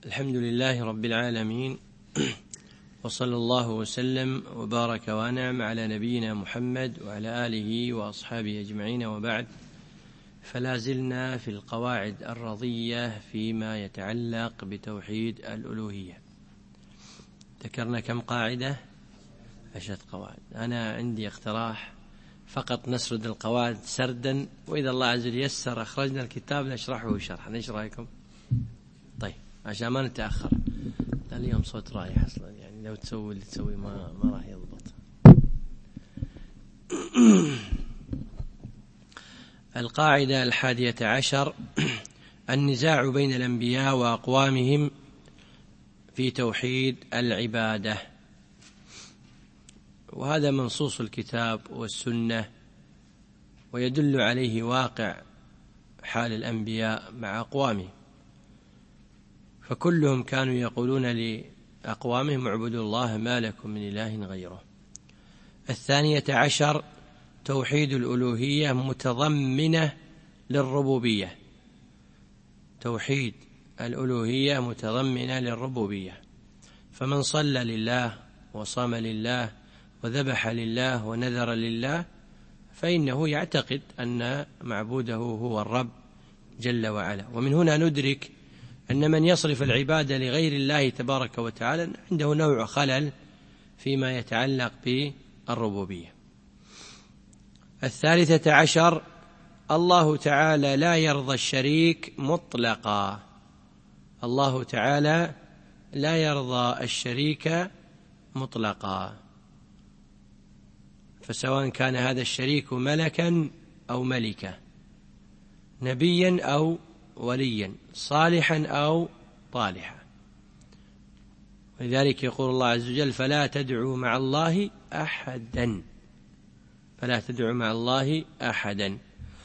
الحمد لله رب العالمين، وصلى الله وسلم وبارك وأنعم على نبينا محمد وعلى آله وأصحابه أجمعين، وبعد، فلا زلنا في القواعد الرضية فيما يتعلق بتوحيد الألوهية. ذكرنا كم قاعدة؟ 10 قواعد. أنا عندي اقتراح فقط نسرد القواعد سردا، وإذا الله عز وجل يسر أخرجنا الكتاب نشرحه شرحا. ايش رأيكم؟ طيب، عشان ما نتأخر. اليوم صوت رايح أصلا، يعني لو تسوي اللي تسوي ما راح يضبط. القاعدة 11: النزاع بين الأنبياء وأقوامهم في توحيد العبادة. وهذا منصوص الكتاب والسنة، ويدل عليه واقع حال الأنبياء مع أقوامهم، فكلهم كانوا يقولون لأقوامهم: اعبدوا الله ما لكم من إله غيره. 12: توحيد الألوهية متضمنة للربوبية. توحيد الألوهية متضمنة للربوبية، فمن صلى لله وصام لله وذبح لله ونذر لله فإنه يعتقد أن معبوده هو الرب جل وعلا. ومن هنا ندرك أن من يصرف العبادة لغير الله تبارك وتعالى عنده نوع خلل فيما يتعلق بالربوبية. 13: الله تعالى لا يرضى الشريك مطلقا. الله تعالى لا يرضى الشريك مطلقا، فسواء كان هذا الشريك ملكا أو ملكة، نبيا أو وليا، صالحا أو طالحا. ولذلك يقول الله عز وجل: فلا تدعوا مع الله أحدا. فلا تدعوا مع الله أحدا.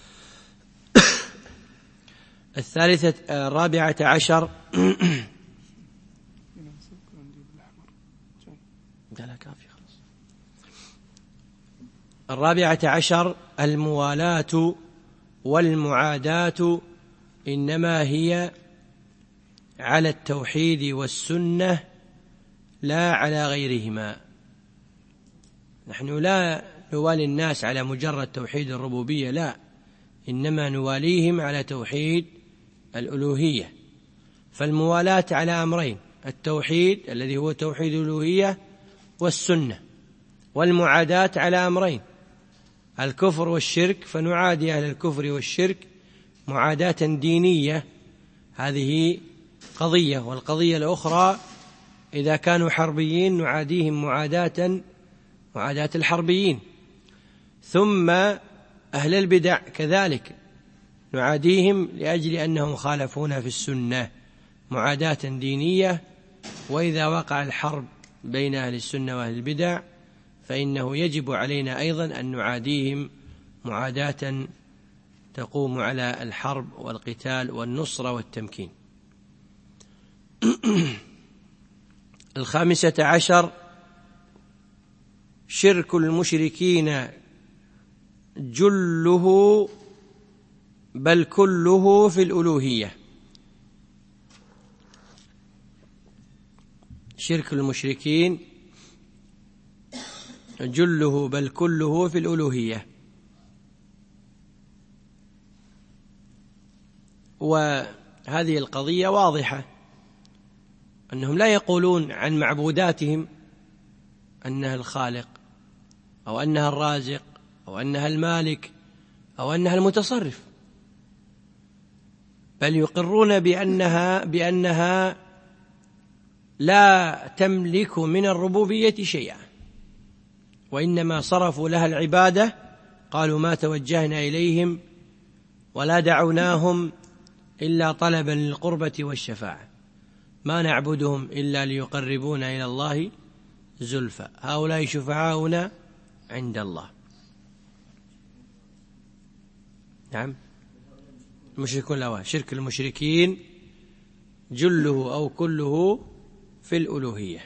14: الموالاة والمعاداة إنما هي على التوحيد والسنة لا على غيرهما. نحن لا نوالي الناس على مجرد توحيد الربوبية، لا، إنما نواليهم على توحيد الألوهية. فالموالاة على أمرين: التوحيد الذي هو توحيد الألوهية والسنة، والمعاداة على أمرين: الكفر والشرك، فنعادي أهل الكفر والشرك معاداة دينية، هذه قضية. والقضية الأخرى: إذا كانوا حربيين نعاديهم معاداة الحربيين. ثم أهل البدع كذلك نعاديهم لأجل أنهم خالفونا في السنة، معاداة دينية. وإذا وقع الحرب بين أهل السنة وأهل البدع فإنه يجب علينا أيضا أن نعاديهم معاداة تقوم على الحرب والقتال والنصرة والتمكين. 15: شرك المشركين جله بل كله في الألوهية. شرك المشركين جله بل كله في الألوهية. وهذه القضية واضحة، أنهم لا يقولون عن معبوداتهم أنها الخالق أو أنها الرازق أو أنها المالك أو أنها المتصرف، بل يقرون بأنها لا تملك من الربوبية شيئا، وإنما صرفوا لها العبادة. قالوا: ما توجهنا إليهم ولا دعوناهم إلا طلبا للقربة والشفاعة، ما نعبدهم إلا ليقربونا إلى الله زلفى، هؤلاء شفعاؤنا عند الله. نعم، المشركون الأول. شرك المشركين جله أو كله في الألوهية.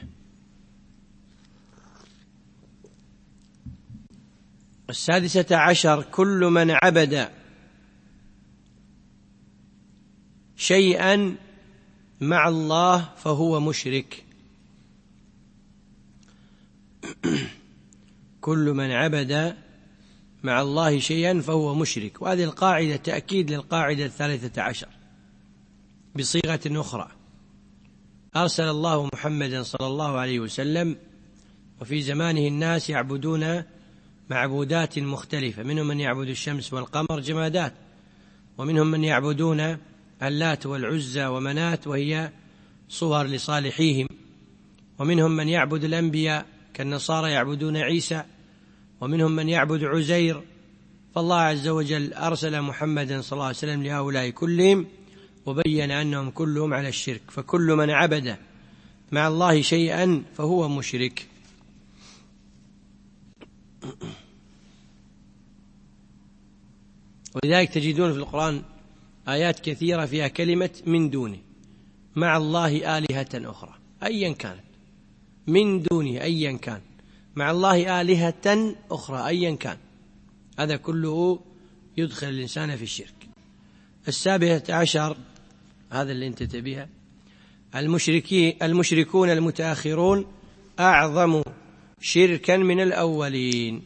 16: كل من عبد شيئا مع الله فهو مشرك. كل من عبد مع الله شيئا فهو مشرك. وهذه القاعدة تأكيد للقاعدة 13 بصيغة أخرى. أرسل الله محمدا صلى الله عليه وسلم، وفي زمانه الناس يعبدون معبودات مختلفة، منهم من يعبد الشمس والقمر جمادات، ومنهم من يعبدون اللات والعزى ومنات وهي صور لصالحيهم، ومنهم من يعبد الأنبياء كالنصارى يعبدون عيسى، ومنهم من يعبد عزير. فالله عز وجل أرسل محمدا صلى الله عليه وسلم لهؤلاء كلهم، وبين أنهم كلهم على الشرك. فكل من عبد مع الله شيئا فهو مشرك. ولذلك تجدون في القرآن آيات كثيرة فيها كلمة من دونه، مع الله آلهة أخرى أيا كانت، من دونه أيا كان، مع الله آلهة أخرى أيا كان، هذا كله يدخل الإنسان في الشرك. 17 هذا اللي انت تبيها، المشركون المتأخرون أعظم شركا من الأولين.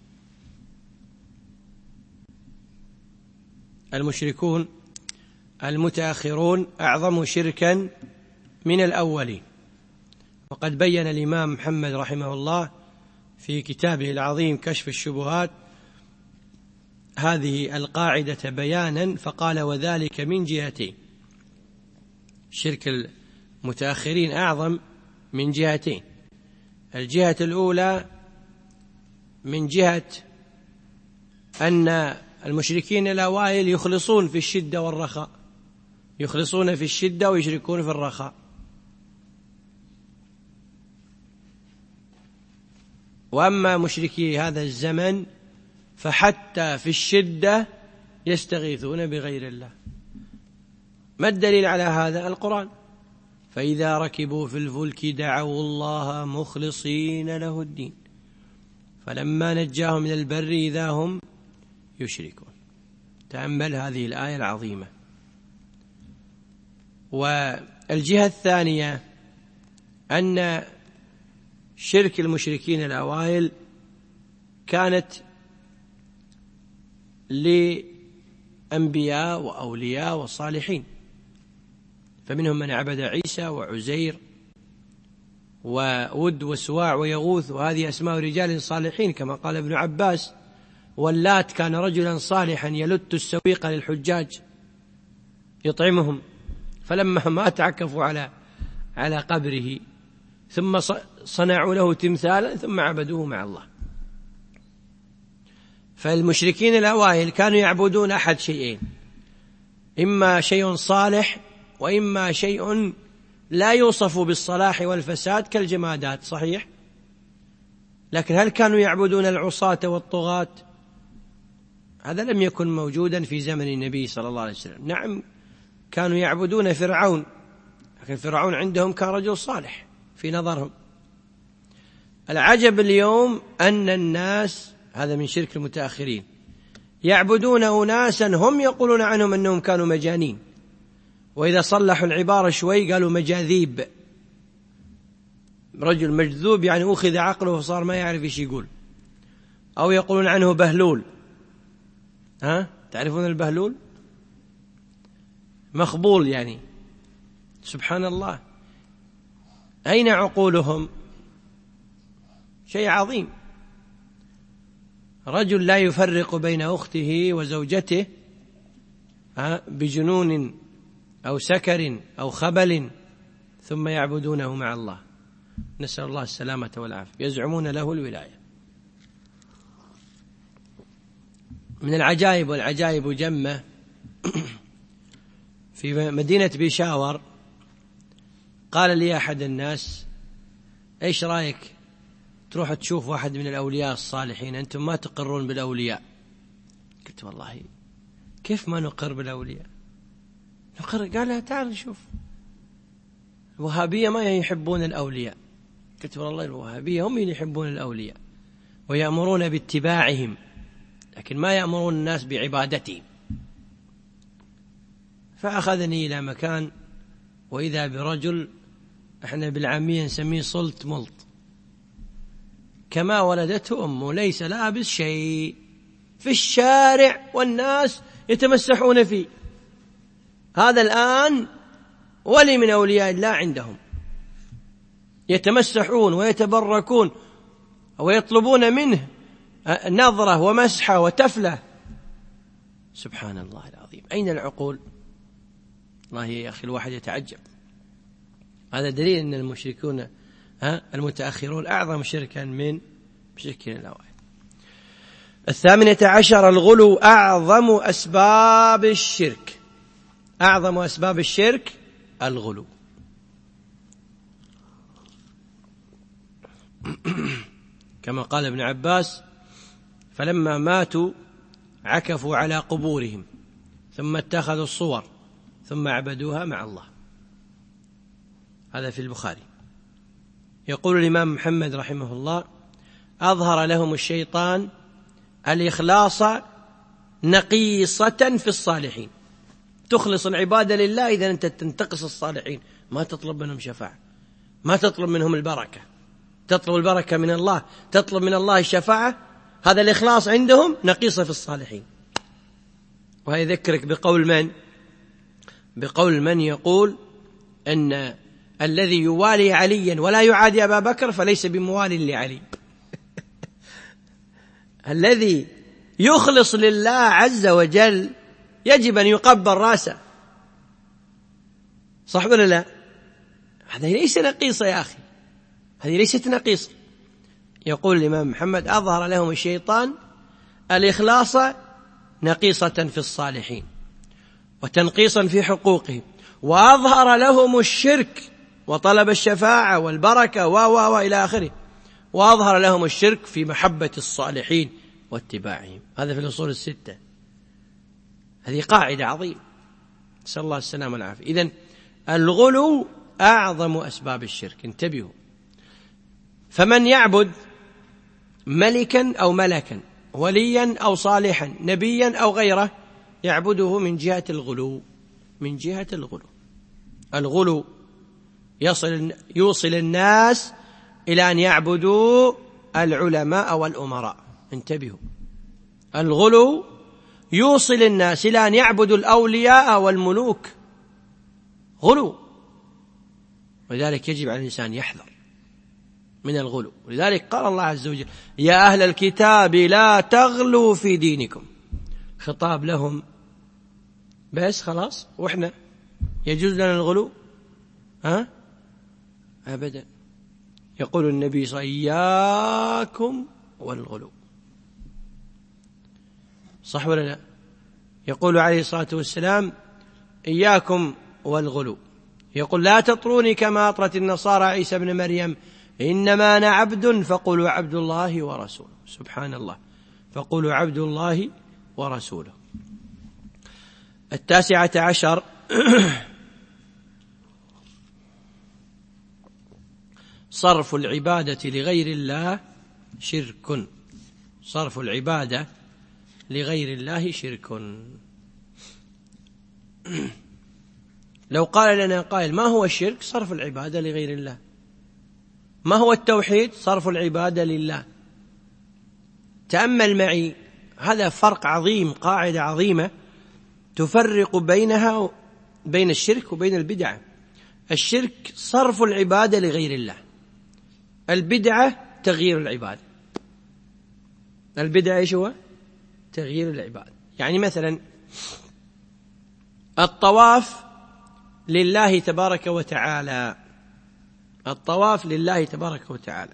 المشركون المتأخرون أعظم شركا من الأولين. وقد بين الإمام محمد رحمه الله في كتابه العظيم كشف الشبهات هذه القاعدة بيانا، فقال: وذلك من جهتين. شرك المتأخرين أعظم من جهتين. الجهة الأولى من جهة أن المشركين الأوائل يخلصون في الشدة والرخاء، يخلصون في الشدة ويشركون في الرخاء. وأما مشركي هذا الزمن فحتى في الشدة يستغيثون بغير الله. ما الدليل على هذا؟ القرآن: فإذا ركبوا في الفلك دعوا الله مخلصين له الدين فلما نجاهم من البر إذا هم يشركون. تأمل هذه الآية العظيمة. والجهة الثانية أن شرك المشركين الأوائل كانت لأنبياء وأولياء وصالحين، فمنهم من عبد عيسى وعزير وود وسواع ويغوث، وهذه أسماء رجال صالحين كما قال ابن عباس. واللات كان رجلا صالحا يلت السويق للحجاج يطعمهم، فلما مات عكفوا على قبره، ثم صنعوا له تمثالا ثم عبدوه مع الله. فالمشركين الأوائل كانوا يعبدون أحد شيئين: إما شيء صالح وإما شيء لا يوصف بالصلاح والفساد كالجمادات. صحيح، لكن هل كانوا يعبدون العصاة والطغاة؟ هذا لم يكن موجودا في زمن النبي صلى الله عليه وسلم. نعم، كانوا يعبدون فرعون، لكن فرعون عندهم كان رجل صالح في نظرهم. العجب اليوم أن الناس، هذا من شرك المتأخرين، يعبدون أناسا هم يقولون عنهم أنهم كانوا مجانين، وإذا صلحوا العبارة شوي قالوا مجاذيب. رجل مجذوب يعني أخذ عقله وصار ما يعرف إيش يقول. أو يقولون عنه بهلول. تعرفون البهلول؟ مخبول يعني. سبحان الله، أين عقولهم؟ شيء عظيم. رجل لا يفرق بين أخته وزوجته بجنون أو سكر أو خبل، ثم يعبدونه مع الله. نسأل الله السلامة والعافية. يزعمون له الولاية. من العجائب، والعجائب جمة، في مدينة بيشاور قال لي أحد الناس: إيش رأيك تروح تشوف واحد من الأولياء الصالحين، أنتم ما تقرون بالأولياء؟ قلت: والله كيف ما نقر بالأولياء؟ نقر. قال: تعال شوف، الوهابية ما يحبون الأولياء. قلت: والله الوهابية هم يحبون الأولياء ويأمرون باتباعهم، لكن ما يأمرون الناس بعبادتهم. فأخذني إلى مكان وإذا برجل احنا بالعامية نسميه صلت ملط، كما ولدته أمه، ليس لابس شيء، في الشارع والناس يتمسحون فيه. هذا الآن ولي من أولياء الله عندهم، يتمسحون ويتبركون ويطلبون منه نظرة ومسحة وتفلة. سبحان الله العظيم، أين العقول؟ والله يا أخي الواحد يتعجب. هذا دليل أن المشركون المتأخرون أعظم شركا من مشركين الأوائل. 18 الغلو أعظم أسباب الشرك. أعظم أسباب الشرك الغلو. كما قال ابن عباس: فلما ماتوا عكفوا على قبورهم ثم اتخذوا الصور ثم عبدوها مع الله. هذا في البخاري. يقول الإمام محمد رحمه الله: أظهر لهم الشيطان الإخلاص نقيصة في الصالحين. تخلص العبادة لله إذا أنت تنتقص الصالحين، ما تطلب منهم شفاعة، ما تطلب منهم البركة، تطلب البركة من الله، تطلب من الله الشفاعة. هذا الإخلاص عندهم نقيصة في الصالحين. ويذكرك بقول من يقول أن الذي يوالي عليا ولا يعادي أبا بكر فليس بموال لعلي. الذي يخلص لله عز وجل يجب أن يقبل رأسه، صح ولا لا؟ هذا ليس نقيصة يا أخي، هذه ليست نقيصة. يقول الإمام محمد: أظهر لهم الشيطان الإخلاص نقيصة في الصالحين وتنقيصا في حقوقهم، وأظهر لهم الشرك وطلب الشفاعة والبركة وإلى آخره، وأظهر لهم الشرك في محبة الصالحين واتباعهم. هذا في الأصول الستة. هذه قاعدة عظيمة، نسأل الله السلامة والعافية. إذن الغلو أعظم أسباب الشرك، انتبهوا. فمن يعبد ملكا أو ملكا، وليا أو صالحا، نبيا أو غيره، يعبده من جهة الغلو. من جهة الغلو. الغلو يوصل الناس إلى أن يعبدوا العلماء والأمراء. انتبهوا، الغلو يوصل الناس إلى أن يعبدوا الأولياء والملوك. غلو. ولذلك يجب على الإنسان يحذر من الغلو. ولذلك قال الله عز وجل: يا أهل الكتاب لا تغلوا في دينكم. خطاب لهم بس خلاص، وإحنا يجوز لنا الغلو؟ أبدا. يقول النبي صلى الله عليه وسلم: إياكم والغلو. صح ولا لا؟ يقول عليه الصلاة والسلام: إياكم والغلو. يقول: لا تطروني كما أطرت النصارى عيسى ابن مريم، إنما أنا عبد فقولوا عبد الله ورسوله. سبحان الله، فقولوا عبد الله ورسوله. 19 صرف العبادة لغير الله شرك. صرف العبادة لغير الله شرك. لو قال لنا قائل: ما هو الشرك؟ صرف العبادة لغير الله. ما هو التوحيد؟ صرف العبادة لله. تأمل معي، هذا فرق عظيم، قاعدة عظيمة تفرق بينها بين الشرك وبين البدعة. الشرك صرف العبادة لغير الله، البدعة تغيير العبادة. البدعة إيش هو؟ تغيير العبادة. يعني مثلا الطواف لله تبارك وتعالى، الطواف لله تبارك وتعالى،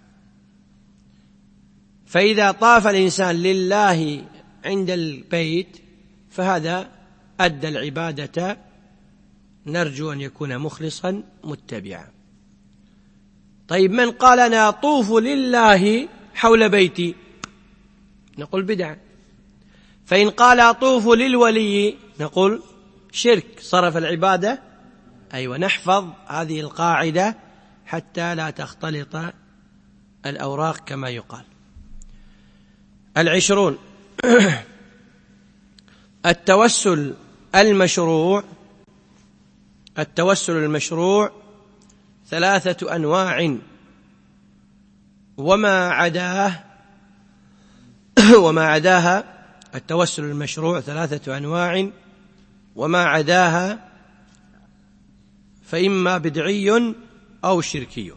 فإذا طاف الإنسان لله عند البيت فهذا أدى العبادة، نرجو أن يكون مخلصا متبعا. طيب، من قال أنا أطوف لله حول بيتي؟ نقول بدعة. فإن قال أطوف للولي نقول شرك، صرف العبادة. أيوة، نحفظ هذه القاعدة حتى لا تختلط الأوراق كما يقال. 20 التوسل المشروع التوسل المشروع 3 أنواع، وما عداها التوسل المشروع 3 أنواع، وما عداها فإما بدعي أو شركي.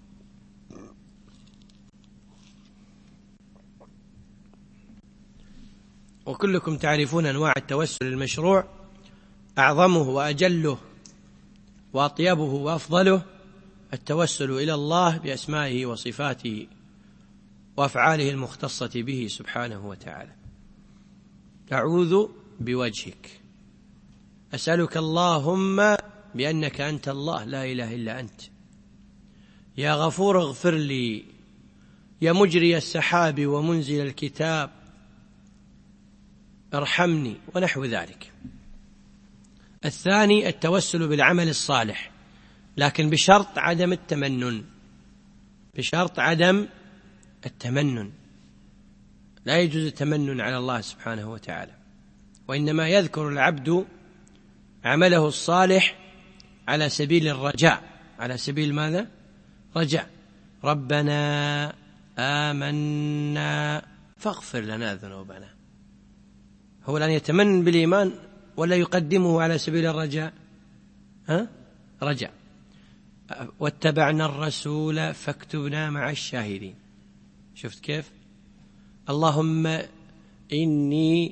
وكلكم تعرفون أنواع التوسل المشروع، أعظمه وأجله وأطيبه وأفضله التوسل إلى الله بأسمائه وصفاته وأفعاله المختصة به سبحانه وتعالى. أعوذ بوجهك، أسألك اللهم بأنك أنت الله لا إله إلا أنت، يا غفور اغفر لي، يا مجري السحاب ومنزل الكتاب ارحمني، ونحو ذلك. الثاني التوسل بالعمل الصالح، لكن بشرط عدم التمنن، لا يجوز التمنن على الله سبحانه وتعالى، وإنما يذكر العبد عمله الصالح على سبيل الرجاء. على سبيل ماذا؟ رجاء. ربنا آمنا فاغفر لنا ذنوبنا. هو الآن يتمنن بالإيمان ولا يقدمه على سبيل الرجاء؟ رجاء. واتبعنا الرسول فاكتبنا مع الشاهدين. شفت كيف؟ اللهم إني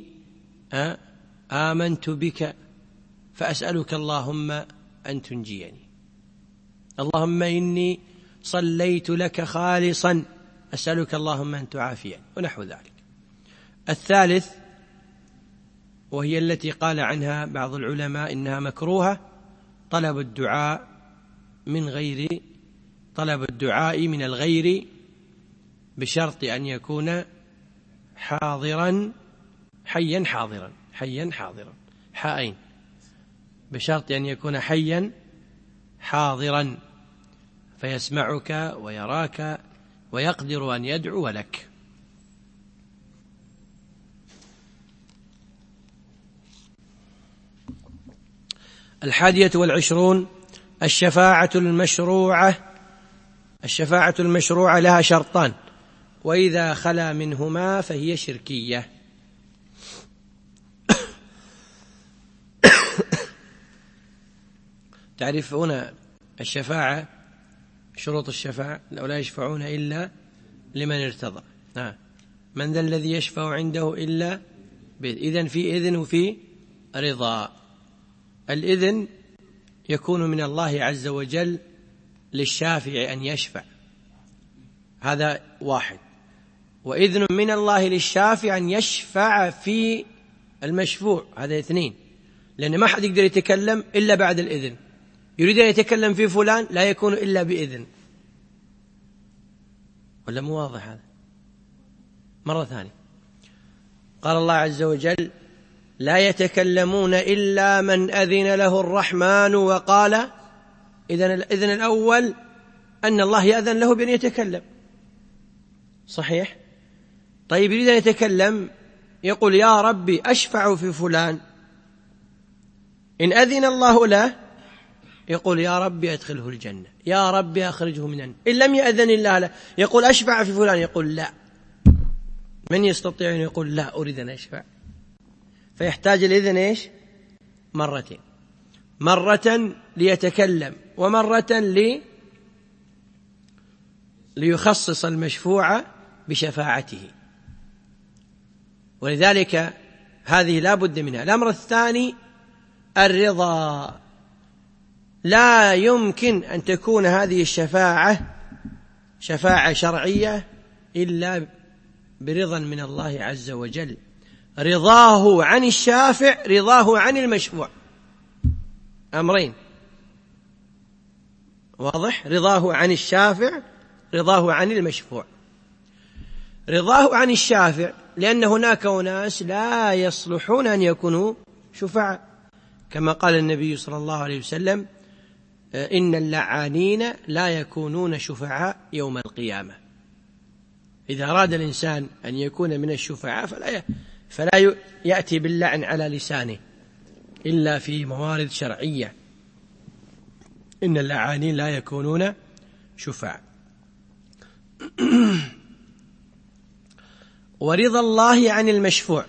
آمنت بك فأسألك اللهم أن تنجيني. اللهم إني صليت لك خالصا أسألك اللهم أن تعافيني، ونحو ذلك. الثالث، وهي التي قال عنها بعض العلماء إنها مكروهة، طلب الدعاء من الغير بشرط أن يكون حاضرا حيا حاضرا حائين، بشرط أن يكون حيا حاضرا فيسمعك ويراك ويقدر أن يدعو لك. الحادية والعشرون الشفاعة المشروعة لها شرطان، وإذا خلا منهما فهي شركية. تعرفون الشفاعة، شروط الشفاعة، لا يشفعون إلا لمن ارتضى. من ذا الذي يشفع عنده إلا إذن في إذن وفي رضا. الإذن يكون من الله عز وجل للشافع أن يشفع، هذا واحد. وإذن من الله للشافع أن يشفع في المشفوع، هذا 2. لأن ما حد يقدر يتكلم إلا بعد الإذن. يريد أن يتكلم في فلان لا يكون إلا بإذن. ولا مو واضح هذا؟ مرة ثانية، قال الله عز وجل لا يتكلمون إلا من أذن له الرحمن وقال. إذن الإذن الأول أن الله يأذن له بأن يتكلم، صحيح؟ طيب يريد أن يتكلم يقول يا ربي أشفع في فلان، إن أذن الله له يقول يا ربي أدخله الجنة، يا ربي أخرجه من النار. إن لم يأذن الله له يقول أشفع في فلان، يقول لا. من يستطيع أن يقول لا أريد أن أشفع؟ فيحتاج الإذن مرتين، مرة ليتكلم ومرة ليخصص المشفوع بشفاعته. ولذلك هذه لا بد منها. الأمر الثاني الرضا، لا يمكن أن تكون هذه الشفاعة شفاعة شرعية إلا برضا من الله عز وجل، رضاه عن الشافع، رضاه عن المشفوع، أمرين، واضح؟ رضاه عن الشافع، رضاه عن المشفوع. رضاه عن الشافع لأن هناك أناس لا يصلحون أن يكونوا شفعاء، كما قال النبي صلى الله عليه وسلم إن اللعانين لا يكونون شفعاء يوم القيامة. إذا أراد الإنسان أن يكون من الشفعاء فلا يأتي باللعن على لسانه إلا في موارد شرعية. إن اللعانين لا يكونون شفعاء. ورضا الله عن المشفوع،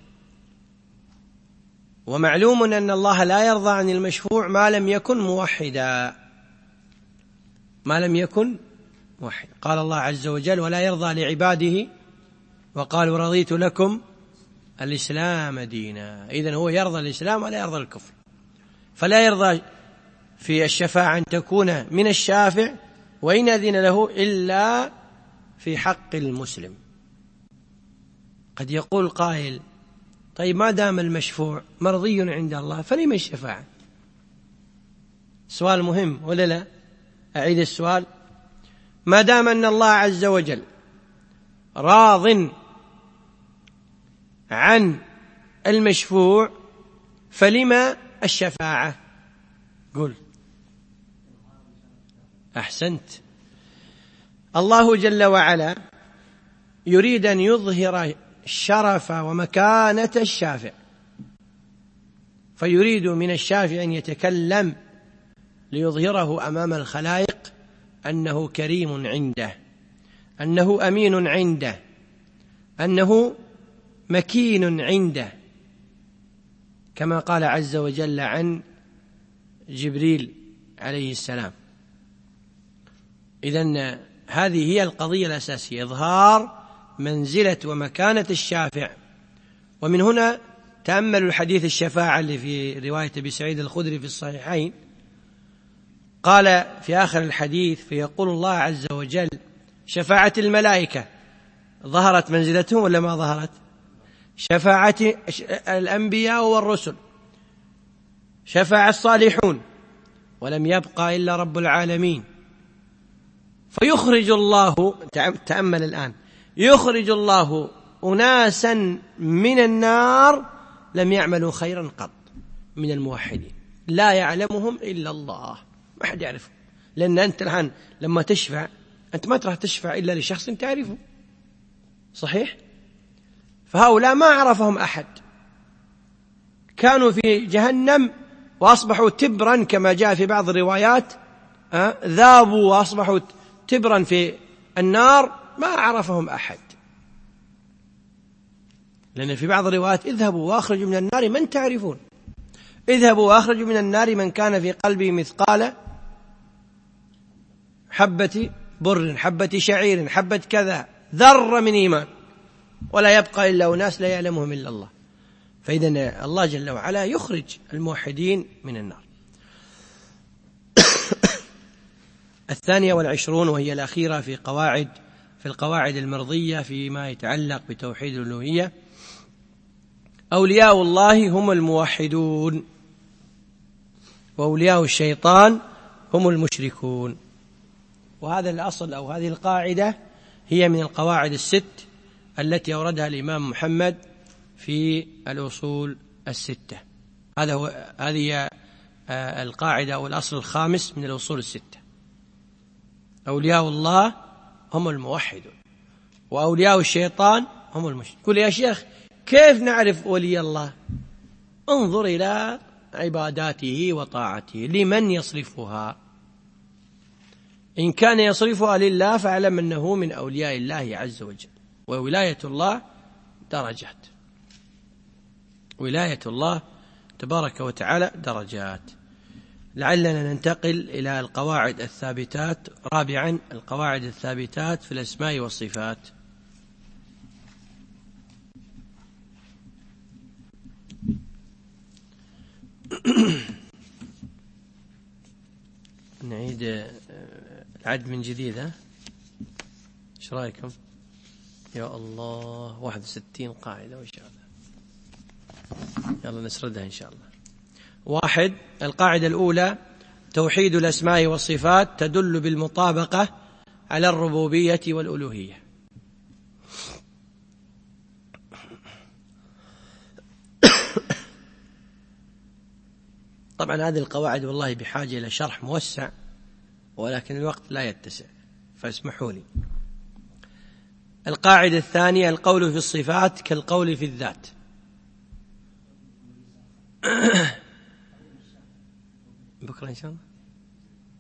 ومعلوم أن الله لا يرضى عن المشفوع ما لم يكن موحدا، ما لم يكن موحدا. قال الله عز وجل: ولا يرضى لعباده وقالوا رضيت لكم الإسلام دينا. إذن هو يرضى الإسلام ولا يرضى الكفر، فلا يرضى في الشفاعة أن تكون من الشافع وإن أذن له إلا في حق المسلم. قد يقول قائل: طيب ما دام المشفوع مرضي عند الله فلما الشفاعة؟ سؤال مهم ولا لا؟ أعيد السؤال: ما دام أن الله عز وجل راض عن المشفوع فلما الشفاعة؟ قل. أحسنت. الله جل وعلا يريد أن يظهر شرف ومكانة الشافع، فيريد من الشافع أن يتكلم ليظهره أمام الخلائق أنه كريم عنده، أنه أمين عنده، أنه مكين عنده، كما قال عز وجل عن جبريل عليه السلام. إذن هذه هي القضية الأساسية، إظهار منزلة ومكانة الشافع. ومن هنا تأملوا الحديث الشفاعة اللي في رواية أبي سعيد الخدري في الصحيحين، قال في آخر الحديث: فيقول الله عز وجل: شفاعة الملائكة ظهرت منزلتهم ولا ما ظهرت؟ شفاعة الأنبياء والرسل، شفاعة الصالحون، ولم يبقى إلا رب العالمين. فيخرج الله، تأمل الآن، يخرج الله أناسا من النار لم يعملوا خيرا قط من الموحدين، لا يعلمهم إلا الله، ما حد يعرفهم. لأن أنت الآن لما تشفع أنت ما تروح تشفع إلا لشخص تعرفه، صحيح؟ فهؤلاء ما عرفهم أحد، كانوا في جهنم وأصبحوا تبرا كما جاء في بعض الروايات، ذابوا وأصبحوا تبرا في النار، ما عرفهم أحد. لأن في بعض الروايات: اذهبوا وأخرجوا من النار من تعرفون، اذهبوا وأخرجوا من النار من كان في قلبه مثقال حبة بر، حبة شعير، حبة كذا، ذرة من إيمان، ولا يبقى إلا أناس لا يعلمهم إلا الله. فإذن الله جل وعلا يخرج الموحدين من النار. 22 وهي الأخيرة في القواعد المرضية فيما يتعلق بتوحيد الألوهية: أولياء الله هم الموحدون، وأولياء الشيطان هم المشركون. وهذا الأصل أو هذه القاعدة هي من القواعد الست التي أوردها الإمام محمد في الأصول الستة. هذه القاعدة أو الأصل الخامس من الأصول الستة: أولياء الله هم الموحدون، وأولياء الشيطان هم المشركون. قل يا شيخ كيف نعرف ولي الله؟ انظر إلى عباداته وطاعته، لمن يصرفها؟ إن كان يصرفها لله فاعلم أنه من أولياء الله عز وجل. وولاية الله درجات، ولاية الله تبارك وتعالى درجات. لعلنا ننتقل إلى القواعد الثابتات. رابعا: القواعد الثابتات في الأسماء والصفات. نعيد العد من جديد، ايش رايكم؟ يا الله، 61 قاعدة وإن شاء الله. يلا نسردها إن شاء الله. 1. القاعدة الأولى: توحيد الأسماء والصفات تدل بالمطابقة على الربوبية والألوهية. طبعا هذه القواعد والله بحاجة إلى شرح موسع، ولكن الوقت لا يتسع فاسمحوا لي. القاعدة الثانية: القول في الصفات كالقول في الذات. بكرة إن شاء الله.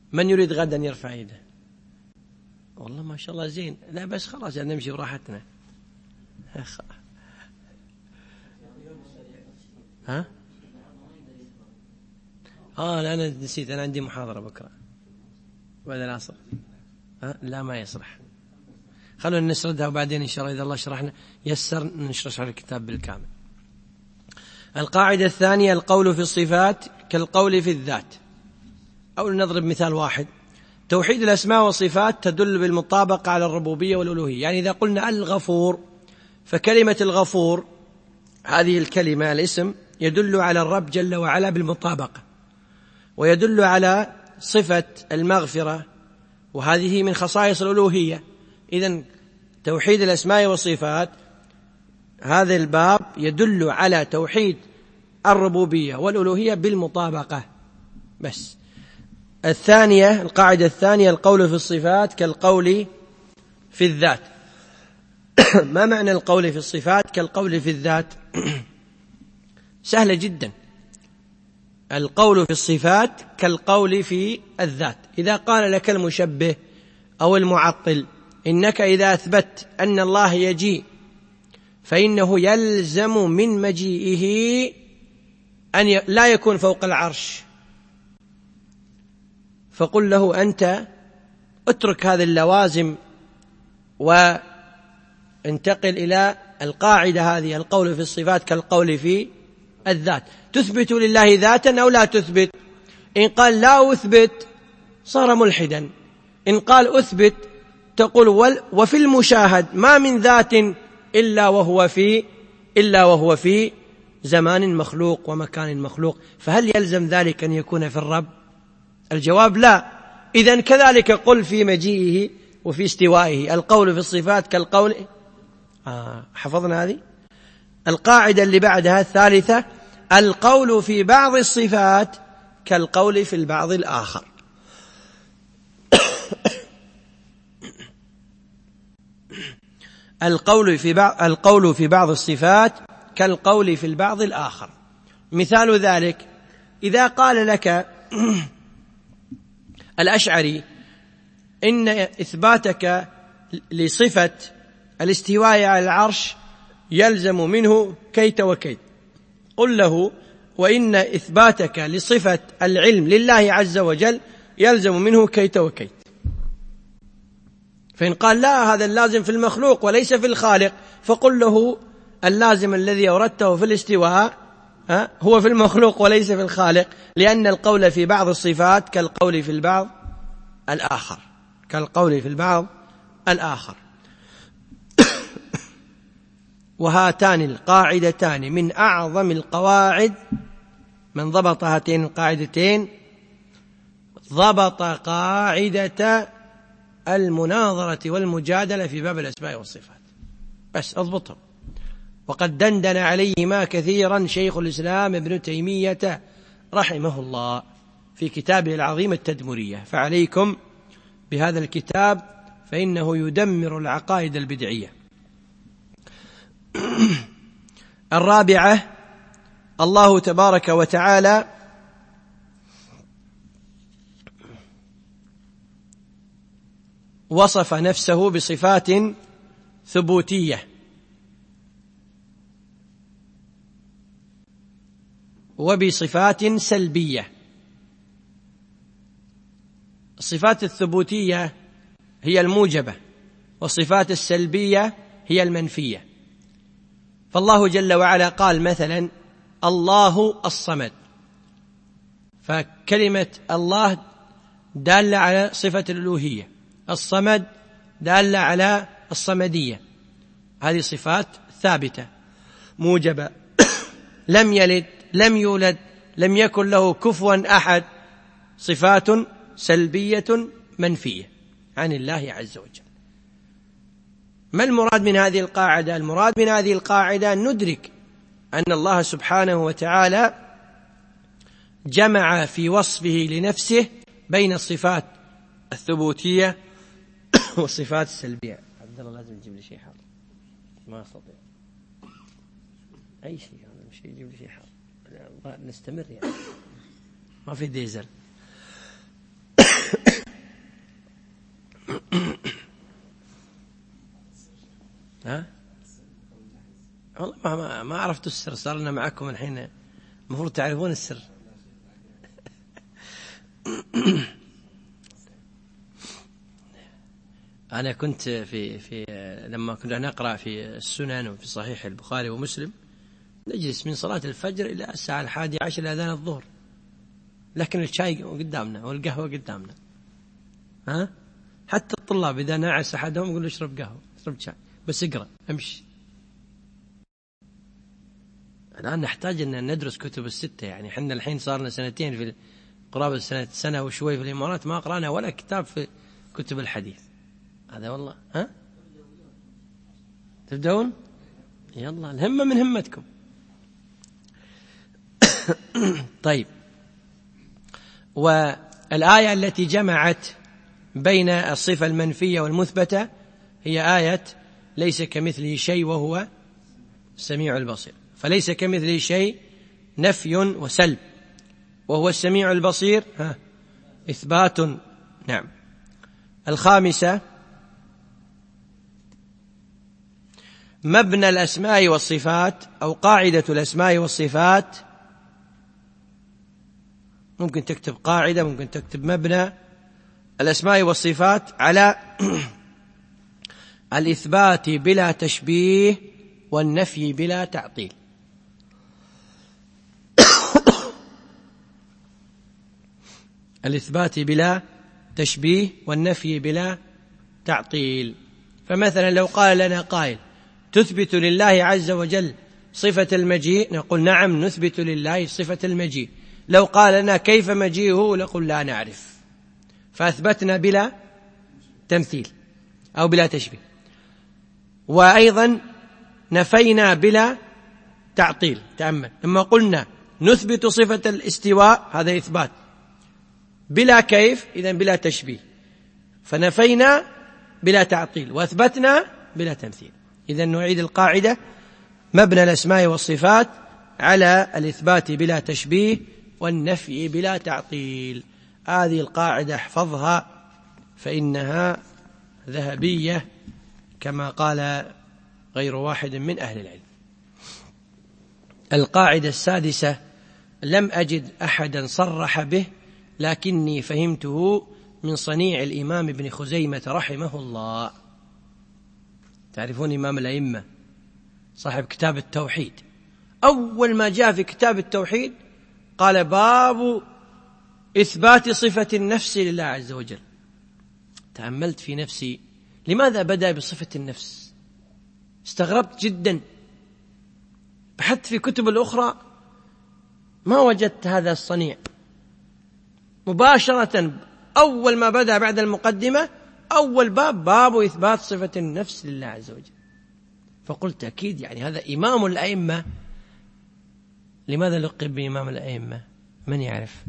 من يريد غدا يرفع يده؟ والله ما شاء الله زين. لا بس خلاص نمشي براحتنا. ها؟ لا أنا نسيت، أنا عندي محاضرة بكرة بعد العصر. لا ما يصلح، خلونا نسردها وبعدين إن شاء الله إذا الله شرحنا يسر نشرح الكتاب بالكامل. القاعدة الثانية: القول في الصفات كالقول في الذات. أو نضرب مثال واحد: توحيد الأسماء والصفات تدل بالمطابقة على الربوبية والألوهية. يعني إذا قلنا الغفور، فكلمة الغفور هذه الكلمة الاسم يدل على الرب جل وعلا بالمطابقة، ويدل على صفة المغفرة، وهذه من خصائص الألوهية. إذن توحيد الأسماء والصفات هذا الباب يدل على توحيد الربوبية والألوهية بالمطابقة بس. الثانية، القاعدة الثانية: القول في الصفات كالقول في الذات. ما معنى القول في الصفات كالقول في الذات؟ سهلة جدا. القول في الصفات كالقول في الذات. إذا قال لك المشبه أو المعطل إنك إذا أثبت أن الله يجيء فإنه يلزم من مجيئه أن لا يكون فوق العرش، فقل له أنت اترك هذه اللوازم وانتقل إلى القاعدة هذه: القول في الصفات كالقول في الذات. تثبت لله ذاتا أو لا تثبت؟ إن قال لا أثبت صار ملحدا، إن قال أثبت تقول وفي المشاهد ما من ذات إلا وهو في زمان مخلوق ومكان مخلوق، فهل يلزم ذلك أن يكون في الرب؟ الجواب لا. إذن كذلك قل في مجيئه وفي استوائه. القول في الصفات كالقول حفظنا هذه. القاعدة اللي بعدها الثالثة: القول في بعض الصفات كالقول في البعض الآخر. القول في بعض الصفات كالقول في البعض الآخر. مثال ذلك: إذا قال لك الأشعري إن إثباتك لصفة الاستواء على العرش يلزم منه كيت وكيت، قل له وإن إثباتك لصفة العلم لله عز وجل يلزم منه كيت وكيت. فإن قال لا هذا اللازم في المخلوق وليس في الخالق، فقل له اللازم الذي أوردته في الاستواء هو في المخلوق وليس في الخالق، لأن القول في بعض الصفات كالقول في البعض الآخر. وهاتان القاعدتان من أعظم القواعد. من ضبط هاتين القاعدتين ضبط قاعدة المناظرة والمجادلة في باب الأسماء والصفات. بس أضبطهم. وقد دندن عليهما كثيرا شيخ الإسلام ابن تيمية رحمه الله في كتابه العظيم التدمرية، فعليكم بهذا الكتاب فإنه يدمر العقائد البدعية. الرابعة: الله تبارك وتعالى وصف نفسه بصفات ثبوتية وبصفات سلبية. الصفات الثبوتية هي الموجبة، والصفات السلبية هي المنفية. فالله جل وعلا قال مثلا الله الصمد، فكلمة الله دالة على صفة الألوهية، الصمد دالة على الصمدية، هذه صفات ثابتة موجبة. لم يلد لم يولد لم يكن له كفوا أحد، صفات سلبية منفية عن الله عز وجل. ما المراد من هذه القاعدة؟ المراد من هذه القاعدة أن ندرك أن الله سبحانه وتعالى جمع في وصفه لنفسه بين الصفات الثبوتية والصفات السلبية. عبد الله لازم يجيب لي شيء حار، ما أستطيع أي شيء، هذا شيء يجيب لي شيء حار، نستمر يعني ما في ديزل. ها والله ما عرفت السر، صار لنا معكم الحين المفروض تعرفون السر. أنا كنت في لما كنا نقرأ في السنن وفي صحيح البخاري ومسلم نجلس من صلاة الفجر إلى الساعة 11 لأذان الظهر، لكن الشاي قدامنا والقهوة قدامنا. ها حتى الطلاب إذا نعس أحدهم يقول اشرب قهوة اشرب شاي، بس اقرأ امشي. الآن نحتاج أن ندرس كتب الستة، يعني احنا الحين صارنا سنتين في قرابة سنة وشوي في الإمارات ما قرأنا ولا كتاب في كتب الحديث هذا والله. ها تبدأون؟ يلا الهمة من همتكم. طيب، والآية التي جمعت بين الصفة المنفية والمثبتة هي آية ليس كمثله شيء وهو السميع البصير. فليس كمثله شيء نفي وسلب، وهو السميع البصير إثبات. نعم. الخامسة مبنى الأسماء والصفات أو قاعدة الأسماء والصفات. ممكن تكتب قاعدة، ممكن تكتب مبنى الأسماء والصفات على الإثبات بلا تشبيه والنفي بلا تعطيل. الإثبات بلا تشبيه والنفي بلا تعطيل. فمثلا لو قال لنا قائل تثبت لله عز وجل صفة المجيء، نقول نعم نثبت لله صفة المجيء. لو قال لنا كيف مجيئه نقول لا نعرف، فأثبتنا بلا تمثيل أو بلا تشبيه. وأيضا نفينا بلا تعطيل. تأمل لما قلنا نثبت صفة الاستواء هذا إثبات بلا كيف، إذن بلا تشبيه، فنفينا بلا تعطيل وأثبتنا بلا تمثيل. إذن نعيد القاعدة: مبنى الأسماء والصفات على الإثبات بلا تشبيه والنفي بلا تعطيل. هذه القاعدة احفظها فإنها ذهبية كما قال غير واحد من أهل العلم. القاعدة السادسة لم أجد أحدا صرح به، لكني فهمته من صنيع الإمام ابن خزيمة رحمه الله. تعرفون إمام الأئمة صاحب كتاب التوحيد، أول ما جاء في كتاب التوحيد قال باب إثبات صفة النفس لله عز وجل. تأملت في نفسي لماذا بدأ بصفة النفس؟ استغربت جدا، بحثت في كتب الأخرى ما وجدت هذا الصنيع. مباشرة أول ما بدأ بعد المقدمة أول باب إثبات صفة النفس لله عز وجل. فقلت أكيد يعني هذا إمام الأئمة. لماذا لقب بإمام الأئمة؟ من يعرف؟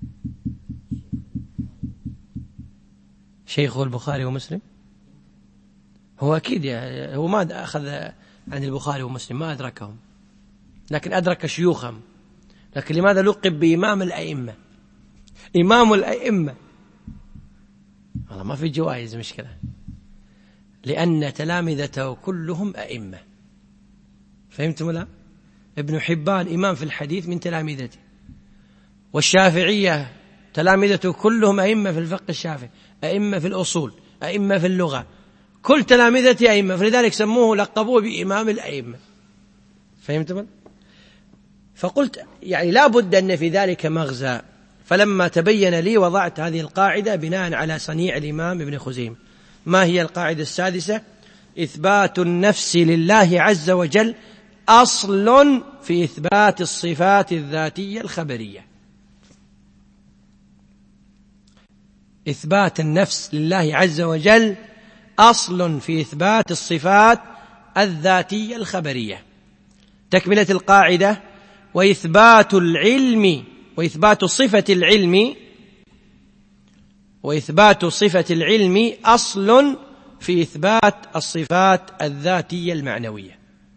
شيخه البخاري ومسلم؟ هو أكيد يعني هو ما أخذ عن البخاري ومسلم، ما أدركهم، لكن أدرك شيوخهم. لكن لماذا لقب بإمام الأئمة؟ إمام الأئمة والله ما في جوائز، مشكلة، لأن تلامذته كلهم أئمة. فهمتم لا؟ ابن حبان إمام في الحديث من تلامذته، والشافعية تلامذته كلهم أئمة في الفقه الشافعي، أئمة في الأصول، أئمة في اللغة، كل تلامذته أئمة، فلذلك سموه لقبوه بإمام الأئمة. فهمتم؟ فقلت يعني لا بد أن في ذلك مغزى. فلما تبين لي وضعت هذه القاعدة بناء على صنيع الإمام ابن خزيمة. ما هي القاعدة السادسة؟ إثبات النفس لله عز وجل أصل في إثبات الصفات الذاتية الخبرية. إثبات النفس لله عز وجل أصل في إثبات الصفات الذاتية الخبرية. تكملة القاعدة: وإثبات العلم وإثبات صفة العلم أصل في إثبات الصفات الذاتية المعنوية.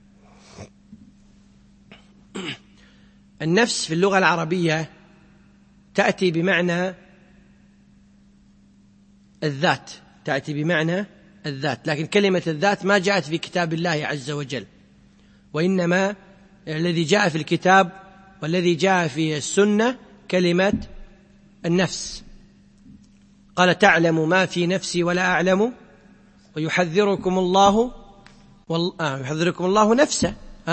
النفس في اللغة العربية تأتي بمعنى الذات تأتي بمعنى الذات، لكن كلمة الذات ما جاءت في كتاب الله عز وجل، وإنما الذي جاء في الكتاب والذي جاء في السنة كلمة النفس. قال تعلم ما في نفسي ولا أعلم ويحذركم الله نفسه،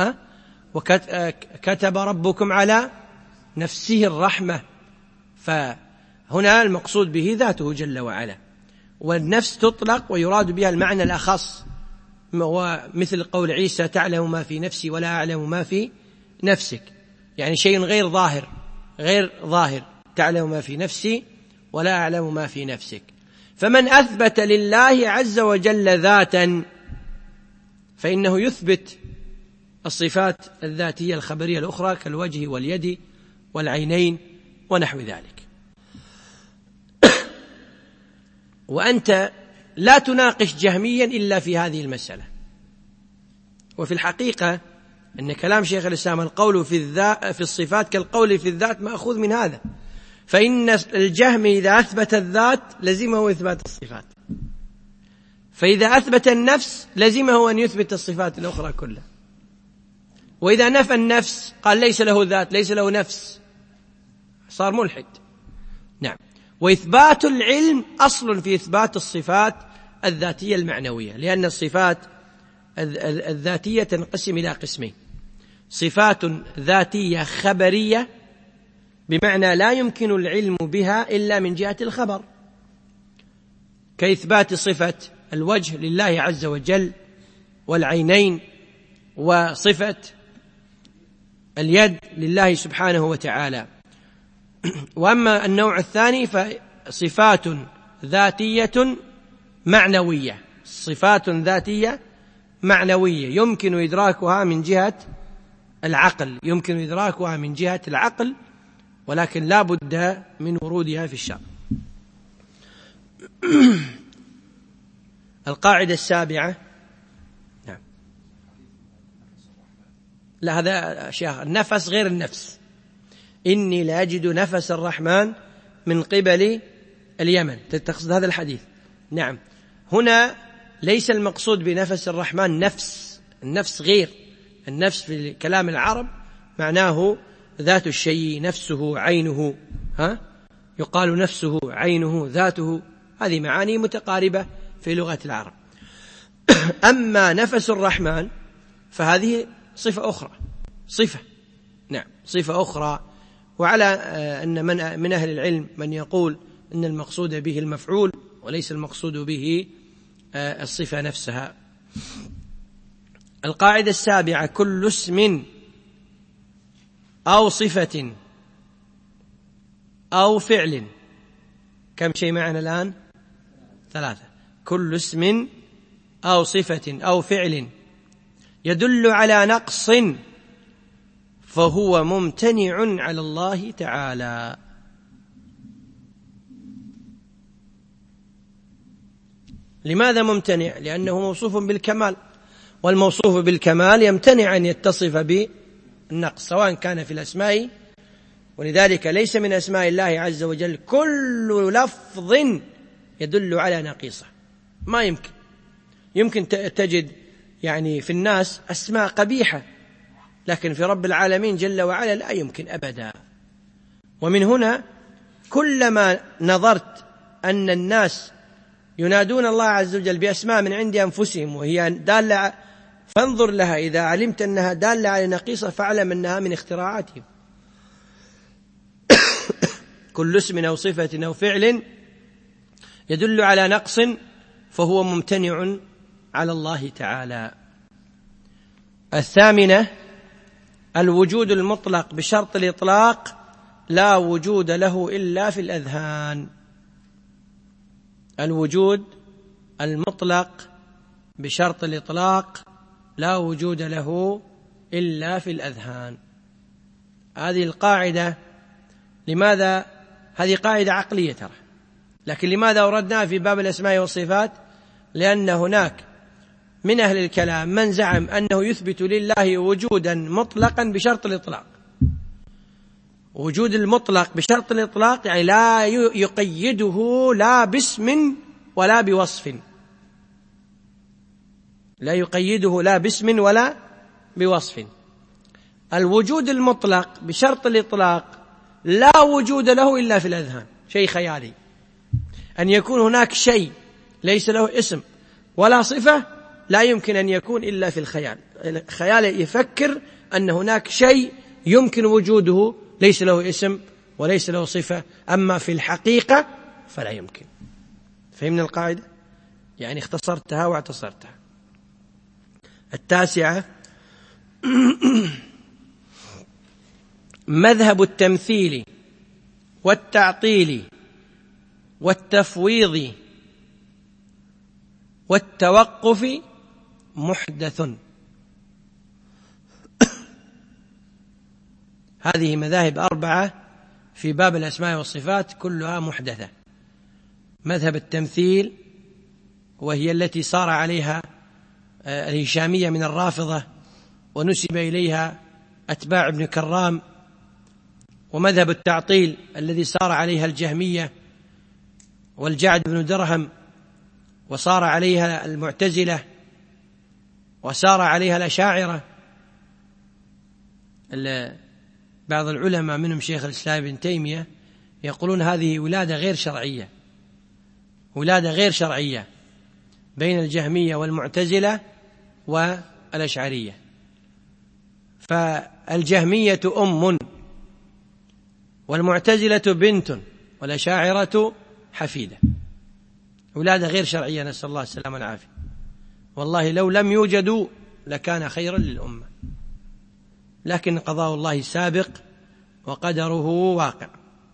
وكتب ربكم على نفسه الرحمة. فهنا المقصود به ذاته جل وعلا، والنفس تطلق ويراد بها المعنى الأخص، ومثل قول عيسى تعلم ما في نفسي ولا أعلم ما في نفسك، يعني شيء غير ظاهر تعلم ما في نفسي ولا أعلم ما في نفسك. فمن أثبت لله عز وجل ذاتا فإنه يثبت الصفات الذاتية الخبرية الأخرى كالوجه واليد والعينين ونحو ذلك. وأنت لا تناقش جهميا إلا في هذه المسألة. وفي الحقيقة أن كلام شيخ الإسلام القول في الصفات كالقول في الذات مأخوذ من هذا، فإن الجهم إذا أثبت الذات لزمه إثبات الصفات، فإذا أثبت النفس لزمه أن يثبت الصفات الأخرى كلها، وإذا نفى النفس قال ليس له ذات ليس له نفس، صار ملحد. نعم. وإثبات العلم أصل في إثبات الصفات الذاتية المعنوية، لأن الصفات الذاتية تنقسم إلى قسمين: صفات ذاتية خبرية بمعنى لا يمكن العلم بها إلا من جهة الخبر، كإثبات صفة الوجه لله عز وجل والعينين، وصفة اليد لله سبحانه وتعالى. وأما النوع الثاني فصفات ذاتية معنوية، صفات ذاتية معنوية يمكن إدراكها من جهة العقل، ولكن لا بد من ورودها في الشرع. القاعدة السابعة. نعم. لا، هذا شيخ النفس غير النفس. إني لأجد نفس الرحمن من قبل اليمن، تقصد هذا الحديث. نعم. هنا ليس المقصود بنفس الرحمن نفس، النفس غير النفس في كلام العرب معناه ذات الشيء، نفسه عينه، يقال نفسه عينه ذاته، هذه معاني متقاربة في لغة العرب. أما نفس الرحمن فهذه صفة أخرى، صفة أخرى. وعلى أن من أهل العلم من يقول أن المقصود به المفعول وليس المقصود به الصفة نفسها. القاعدة السابعة: كل اسم أو صفة أو فعل. كم شيء معنا الآن؟ 3. كل اسم أو صفة أو فعل يدل على نقص فهو ممتنع على الله تعالى. لماذا ممتنع؟ لأنه موصوف بالكمال، والموصوف بالكمال يمتنع أن يتصف بالنقص سواء كان في الأسماء، ولذلك ليس من أسماء الله عز وجل كل لفظ يدل على نقيصة. ما يمكن تجد يعني في الناس أسماء قبيحة، لكن في رب العالمين جل وعلا لا يمكن أبدا. ومن هنا كلما نظرت أن الناس ينادون الله عز وجل بأسماء من عند أنفسهم وهي دالة، فانظر لها، إذا علمت أنها دالة على نقيصة فاعلم أنها من اختراعاتهم. كل اسم أو صفة أو فعل يدل على نقص فهو ممتنع على الله تعالى. 8: الوجود المطلق بشرط الإطلاق لا وجود له إلا في الأذهان. الوجود المطلق بشرط الإطلاق لا وجود له إلا في الأذهان. هذه القاعدة لماذا؟ هذه قاعدة عقلية ترى، لكن لماذا أوردناها في باب الأسماء والصفات؟ لأن هناك من أهل الكلام من زعم أنه يثبت لله وجودا مطلقا بشرط الإطلاق. وجود المطلق بشرط الإطلاق يعني لا يقيده لا باسم ولا بوصف، لا يقيده لا باسم ولا بوصف. الوجود المطلق بشرط الإطلاق لا وجود له إلا في الأذهان، شيء خيالي. أن يكون هناك شيء ليس له اسم ولا صفة لا يمكن أن يكون إلا في الخيال. الخيال يفكر أن هناك شيء يمكن وجوده ليس له اسم وليس له صفة، أما في الحقيقة فلا يمكن. فهمنا القاعدة؟ يعني اختصرتها واعتصرتها. 9 مذهب التمثيل والتعطيل والتفويض والتوقف محدث. هذه مذاهب 4 في باب الأسماء والصفات كلها محدثة. مذهب التمثيل وهي التي صار عليها الهشامية من الرافضة ونسب إليها أتباع ابن كرام، ومذهب التعطيل الذي صار عليها الجهمية والجعد بن درهم، وصار عليها المعتزلة، وصار عليها الأشاعرة. بعض العلماء منهم شيخ الإسلام ابن تيمية يقولون هذه ولادة غير شرعية، ولادة غير شرعية بين الجهمية والمعتزلة والأشعرية. فالجهمية أم، والمعتزلة بنت، والأشاعرة حفيدة. ولادة غير شرعية، نسأل الله السلامة والعافية. والله لو لم يوجدوا لكان خيرا للأمة، لكن قضاء الله سابق وقدره واقع.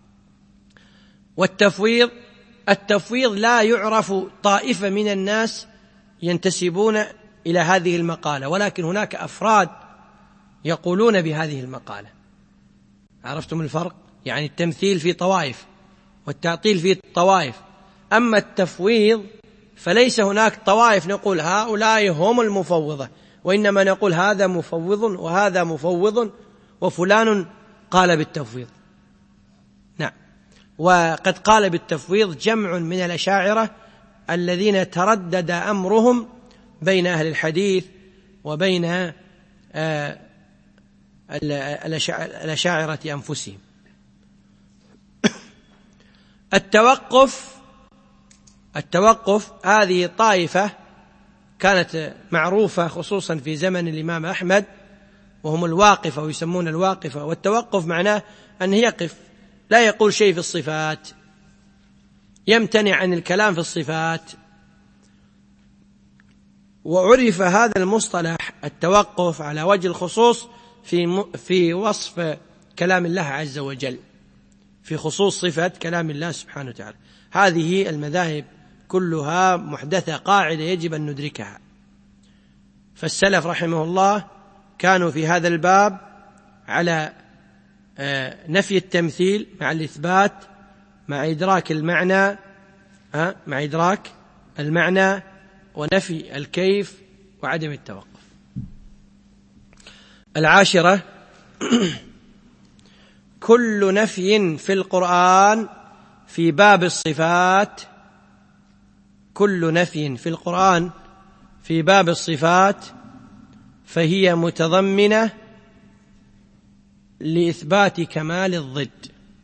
والتفويض، التفويض لا يعرف طائفة من الناس ينتسبون إلى هذه المقالة، ولكن هناك أفراد يقولون بهذه المقالة. عرفتم الفرق؟ يعني التمثيل في طوائف والتعطيل في طوائف، أما التفويض فليس هناك طوائف نقول هؤلاء هم المفوضة، وإنما نقول هذا مفوض وهذا مفوض وفلان قال بالتفويض. نعم. وقد قال بالتفويض جمع من الأشاعرة الذين تردد أمرهم بين أهل الحديث وبين الأشاعرة أنفسهم. التوقف هذه طائفة كانت معروفة خصوصا في زمن الإمام أحمد، وهم الواقفة، ويسمون الواقفة. والتوقف معناه أن يقف، لا يقول شيء في الصفات، يمتنع عن الكلام في الصفات. وعرف هذا المصطلح التوقف على وجه الخصوص في وصف كلام الله عز وجل، في خصوص صفة كلام الله سبحانه وتعالى. هذه المذاهب كلها محدثة، قاعدة يجب أن ندركها. فالسلف رحمه الله كانوا في هذا الباب على نفي التمثيل مع الإثبات، مع إدراك المعنى ونفي الكيف وعدم التوقف. 10 كل نفي في القرآن في باب الصفات، كل نفي في القرآن في باب الصفات فهي متضمنة لإثبات كمال الضد.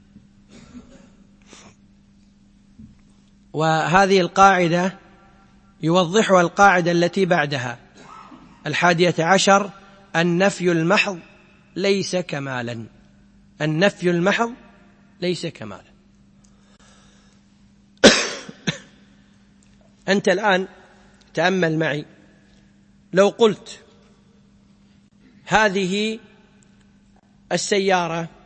وهذه القاعدة يوضحها القاعدة التي بعدها 11: النفي المحض ليس كمالا. النفي المحض ليس كمالا. أنت الآن تأمل معي، لو قلت هذه السيارة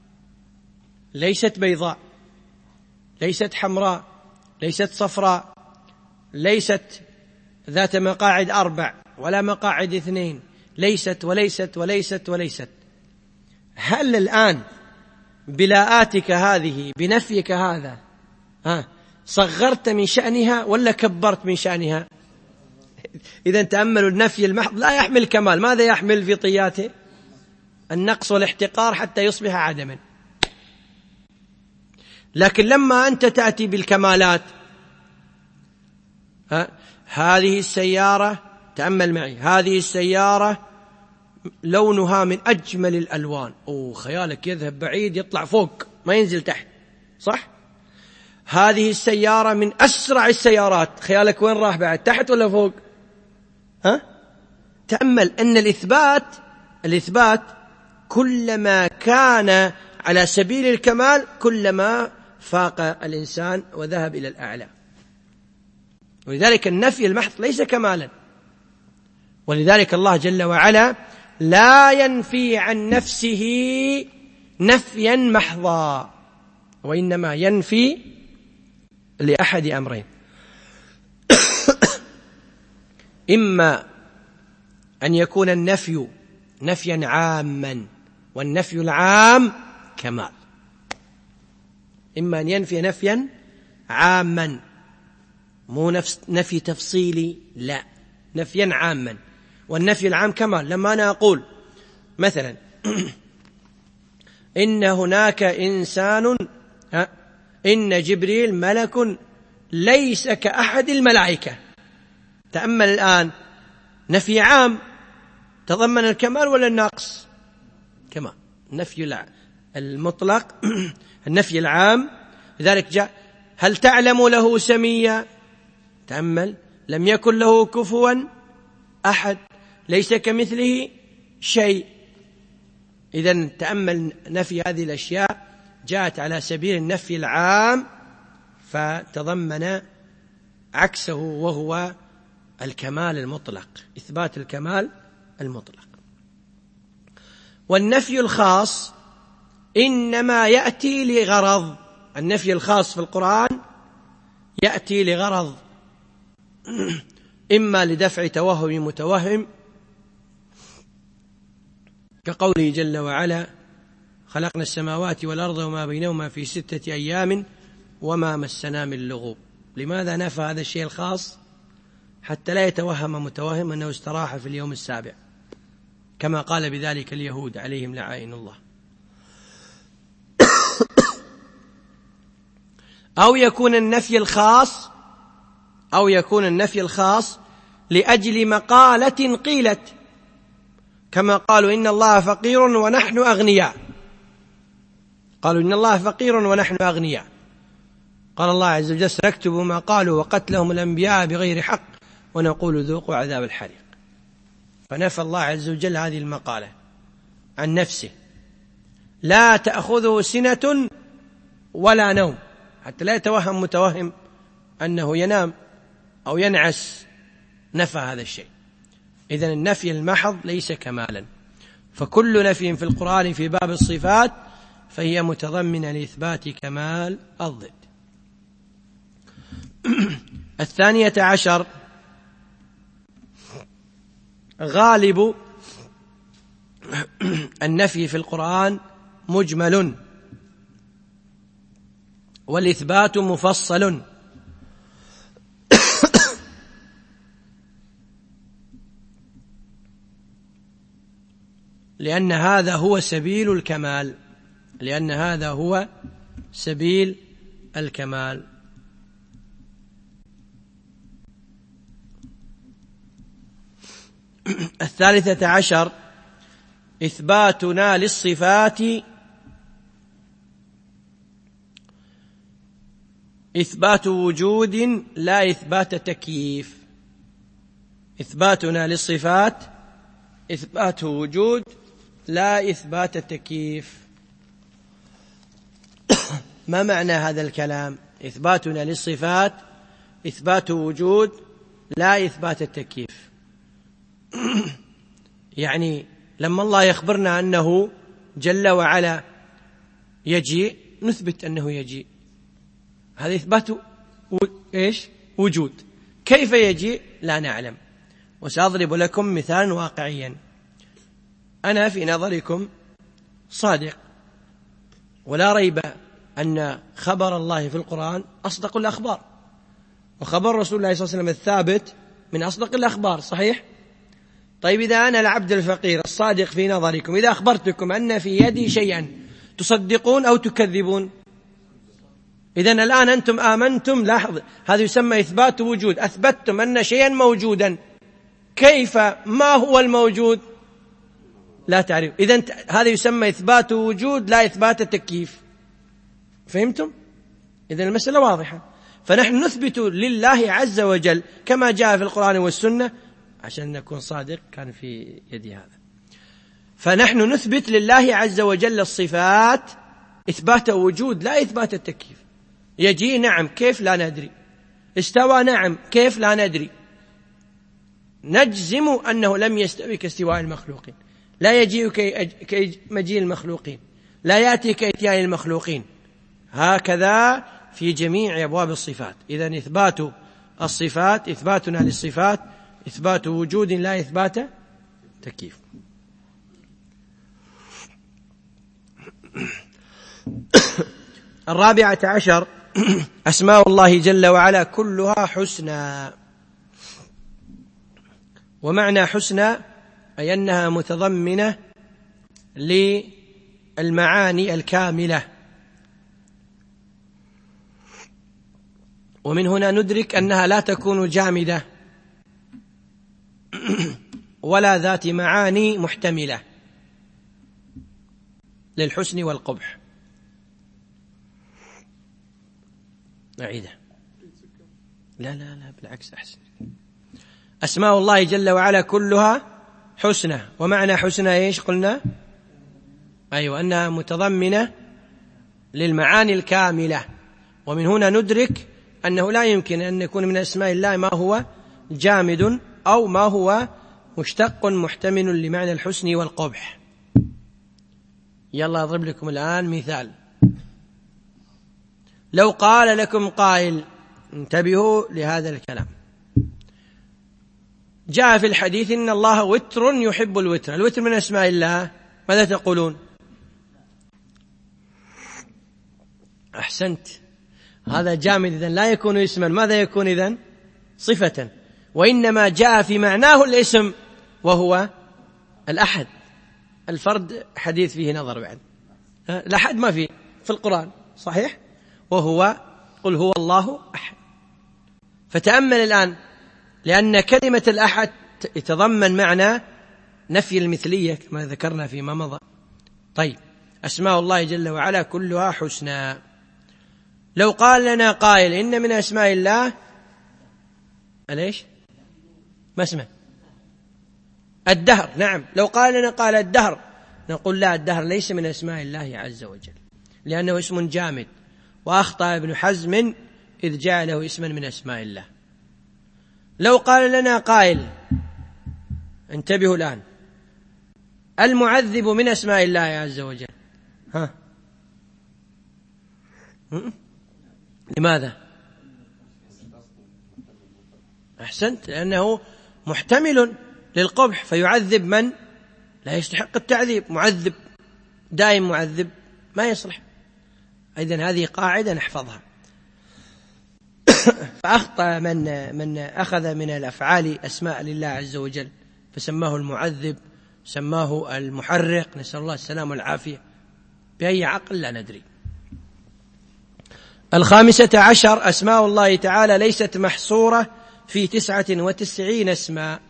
ليست بيضاء، ليست حمراء، ليست صفراء، ليست ذات مقاعد 4 ولا مقاعد 2، ليست وليست وليست وليست، هل الآن بلاءاتك هذه بنفيك هذا صغرت من شأنها ولا كبرت من شأنها؟ إذا تأملوا، النفي المحض لا يحمل كمال. ماذا يحمل في طياته؟ النقص والاحتقار حتى يصبح عدما. لكن لما أنت تأتي بالكمالات هذه السيارة، تأمل معي، هذه السيارة لونها من أجمل الألوان. خيالك يذهب بعيد، يطلع فوق ما ينزل تحت، صح؟ هذه السيارة من أسرع السيارات، خيالك وين راح بعد، تحت ولا فوق؟ تأمل أن الإثبات كلما كان على سبيل الكمال كلما فاق الإنسان وذهب إلى الأعلى. ولذلك النفي المحض ليس كمالا، ولذلك الله جل وعلا لا ينفي عن نفسه نفيا محضا، وإنما ينفي لأحد أمرين: إما أن يكون النفي نفيا عاما، والنفي العام كمال. إما أن ينفي نفيا عاما، مو نفي تفصيلي، لا، نفيا عاما، والنفي العام كمال. لما أنا أقول مثلا إن هناك إنسان، إن جبريل ملك ليس كأحد الملائكة، تأمل الآن، نفي عام تضمن الكمال ولا النقص؟ كمال. النفي المطلق النفي العام. لذلك جاء: هل تعلم له سميا؟ تأمل: لم يكن له كفوا أحد، ليس كمثله شيء. إذن تأمل نفي هذه الأشياء جاءت على سبيل النفي العام، فتضمن عكسه وهو الكمال المطلق، إثبات الكمال المطلق. والنفي الخاص إنما يأتي لغرض، النفي الخاص في القرآن يأتي لغرض، إما لدفع توهم متوهم، كقوله جل وعلا: خلقنا السماوات والأرض وما بينهما في 6 أيام وما مسنا من لغوب. لماذا نفى هذا الشيء الخاص؟ حتى لا يتوهم متوهم أنه استراح في اليوم السابع، كما قال بذلك اليهود عليهم لعائن الله. أو يكون النفي الخاص لأجل مقالة قيلت، كما قالوا إن الله فقير ونحن أغنياء. قالوا إن الله فقير ونحن أغنياء، قال الله عز وجل: سنكتب ما قالوا وقتلهم الأنبياء بغير حق ونقول ذوقوا عذاب الحريق. فنفى الله عز وجل هذه المقالة عن نفسه: لا تأخذه سنة ولا نوم، حتى لا يتوهم متوهم أنه ينام أو ينعس، نفى هذا الشيء. إذن النفي المحض ليس كمالا، فكل نفي في القرآن في باب الصفات فهي متضمنة لإثبات كمال الضد. 12، غالب النفي في القرآن مجمل والإثبات مفصل، لأن هذا هو سبيل الكمال، لأن هذا هو سبيل الكمال. 13، إثباتنا للصفات إثبات وجود لا إثبات تكييف. إثباتنا للصفات إثبات وجود لا إثبات تكييف. ما معنى هذا الكلام؟ إثباتنا للصفات إثبات وجود لا إثبات التكييف. يعني لما الله يخبرنا أنه جل وعلا يجيء نثبت أنه يجيء، هذا إثبات وجود. كيف يجيء لا نعلم. وسأضرب لكم مثالا واقعيا. أنا في نظركم صادق، ولا ريب أن خبر الله في القرآن أصدق الأخبار، وخبر رسول الله صلى الله عليه وسلم الثابت من أصدق الأخبار، صحيح؟ طيب، إذا أنا العبد الفقير الصادق في نظركم، إذا أخبرتكم أن في يدي شيئا تصدقون أو تكذبون؟ إذن الآن أنتم آمنتم، لاحظ هذا يسمى إثبات وجود، أثبتتم أن شيئا موجودا، كيف؟ ما هو الموجود؟ لا تعرف. إذن هذا يسمى إثبات وجود لا إثبات تكييف. فهمتم؟ إذن المسألة واضحة. فنحن نثبت لله عز وجل كما جاء في القرآن والسنة، عشان نكون صادق كان في يدي هذا، فنحن نثبت لله عز وجل الصفات إثبات وجود لا إثبات التكييف. يجي نعم، كيف؟ لا ندري. استوى نعم، كيف؟ لا ندري. نجزم أنه لم يستوي كاستواء المخلوقين، لا يجيء كمجيء المخلوقين، لا يأتي كإتيان المخلوقين، هكذا في جميع أبواب الصفات. إذن إثبات الصفات، إثباتنا للصفات إثبات وجود لا إثبات تكييف. الرابعة عشر أسماء الله جل وعلا كلها حسنى. ومعنى حسنى أي أنها متضمنة للمعاني الكاملة. ومن هنا ندرك أنها لا تكون جامدة ولا ذات معاني محتملة للحسن والقبح. أعيده. لا بالعكس أحسن. أسماء الله جل وعلا كلها حسنى. ومعنى حسنى إيش قلنا؟ أيوة، أنها متضمنة للمعاني الكاملة. ومن هنا ندرك أنه لا يمكن أن يكون من أسماء الله ما هو جامد أو ما هو مشتق محتمل لمعنى الحسن والقبح. يلا أضرب لكم الآن مثال. لو قال لكم قائل، انتبهوا لهذا الكلام، جاء في الحديث إن الله وتر يحب الوتر، الوتر من أسماء الله، ماذا تقولون؟ أحسنت، هذا جامد، إذن لا يكون اسما، ماذا يكون إذن؟ صفة. وإنما جاء في معناه الاسم وهو الأحد. الفرد حديث فيه نظر بعد، الأحد ما فيه في القرآن، صحيح؟ وهو قل هو الله أحد. فتأمل الآن، لأن كلمة الأحد تتضمن معنى نفي المثلية كما ذكرنا فيما مضى. طيب، أسماء الله جل وعلا كلها حسنى. لو قال لنا قائل إن من أسماء الله ليش؟ ما اسمه؟ الدهر. نعم، لو قال لنا قال الدهر، نقول لا، الدهر ليس من أسماء الله عز وجل لأنه اسم جامد، وأخطأ ابن حزم إذ جعله اسما من أسماء الله. لو قال لنا قائل، انتبهوا الآن، المعذب من أسماء الله عز وجل، ها؟ لماذا؟ أحسنت، لأنه محتمل للقبح، فيعذب من لا يستحق التعذيب. معذب دائم معذب ما يصلح. إذن هذه قاعدة نحفظها. فأخطأ من أخذ من الأفعال أسماء لله عز وجل فسماه المعذب، سماه المحرق، نسأل الله السلامة والعافية، بأي عقل لا ندري. الخامسة عشر أسماء الله تعالى ليست محصورة في 99 اسما.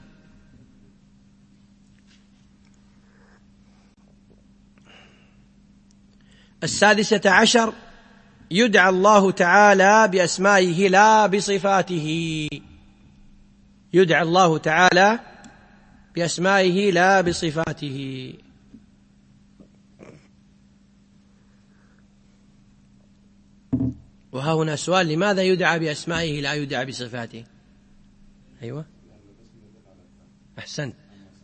السادسة عشر يدعى الله تعالى بأسمائه لا بصفاته. يدعى الله تعالى بأسمائه لا بصفاته. وها هنا سؤال، لماذا يدعى بأسمائه لا يدعى بصفاته؟ أيوة، أحسنت،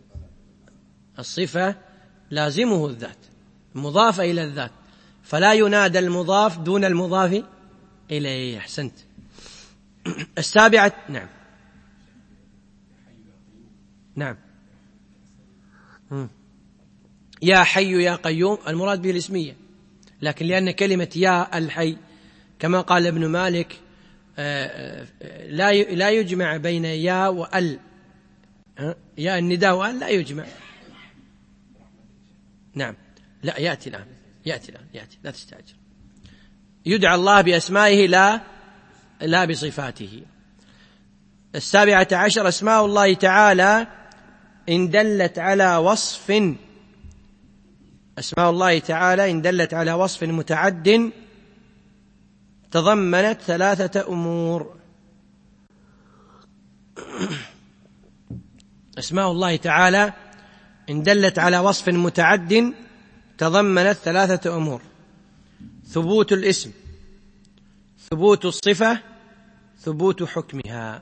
الصفة لازمه الذات، مضافة إلى الذات، فلا ينادى المضاف دون المضاف إليه. أحسنت. السابعة، نعم يا حي يا قيوم، المراد به الاسمية، لكن لأن كلمة يا الحي كما قال ابن مالك لا يجمع بين يا وال، يا النداء وال لا يجمع. نعم، لا، يأتي الآن لا تستعجل. يدعى الله بأسمائه لا بصفاته. 17 أسماء الله تعالى إن دلت على وصف، أسماء الله تعالى إن دلت على وصف متعد تضمنت 3 أمور. أسماء الله تعالى إن دلت على وصف متعد تضمنت 3 أمور: ثبوت الاسم، ثبوت الصفة، ثبوت حكمها.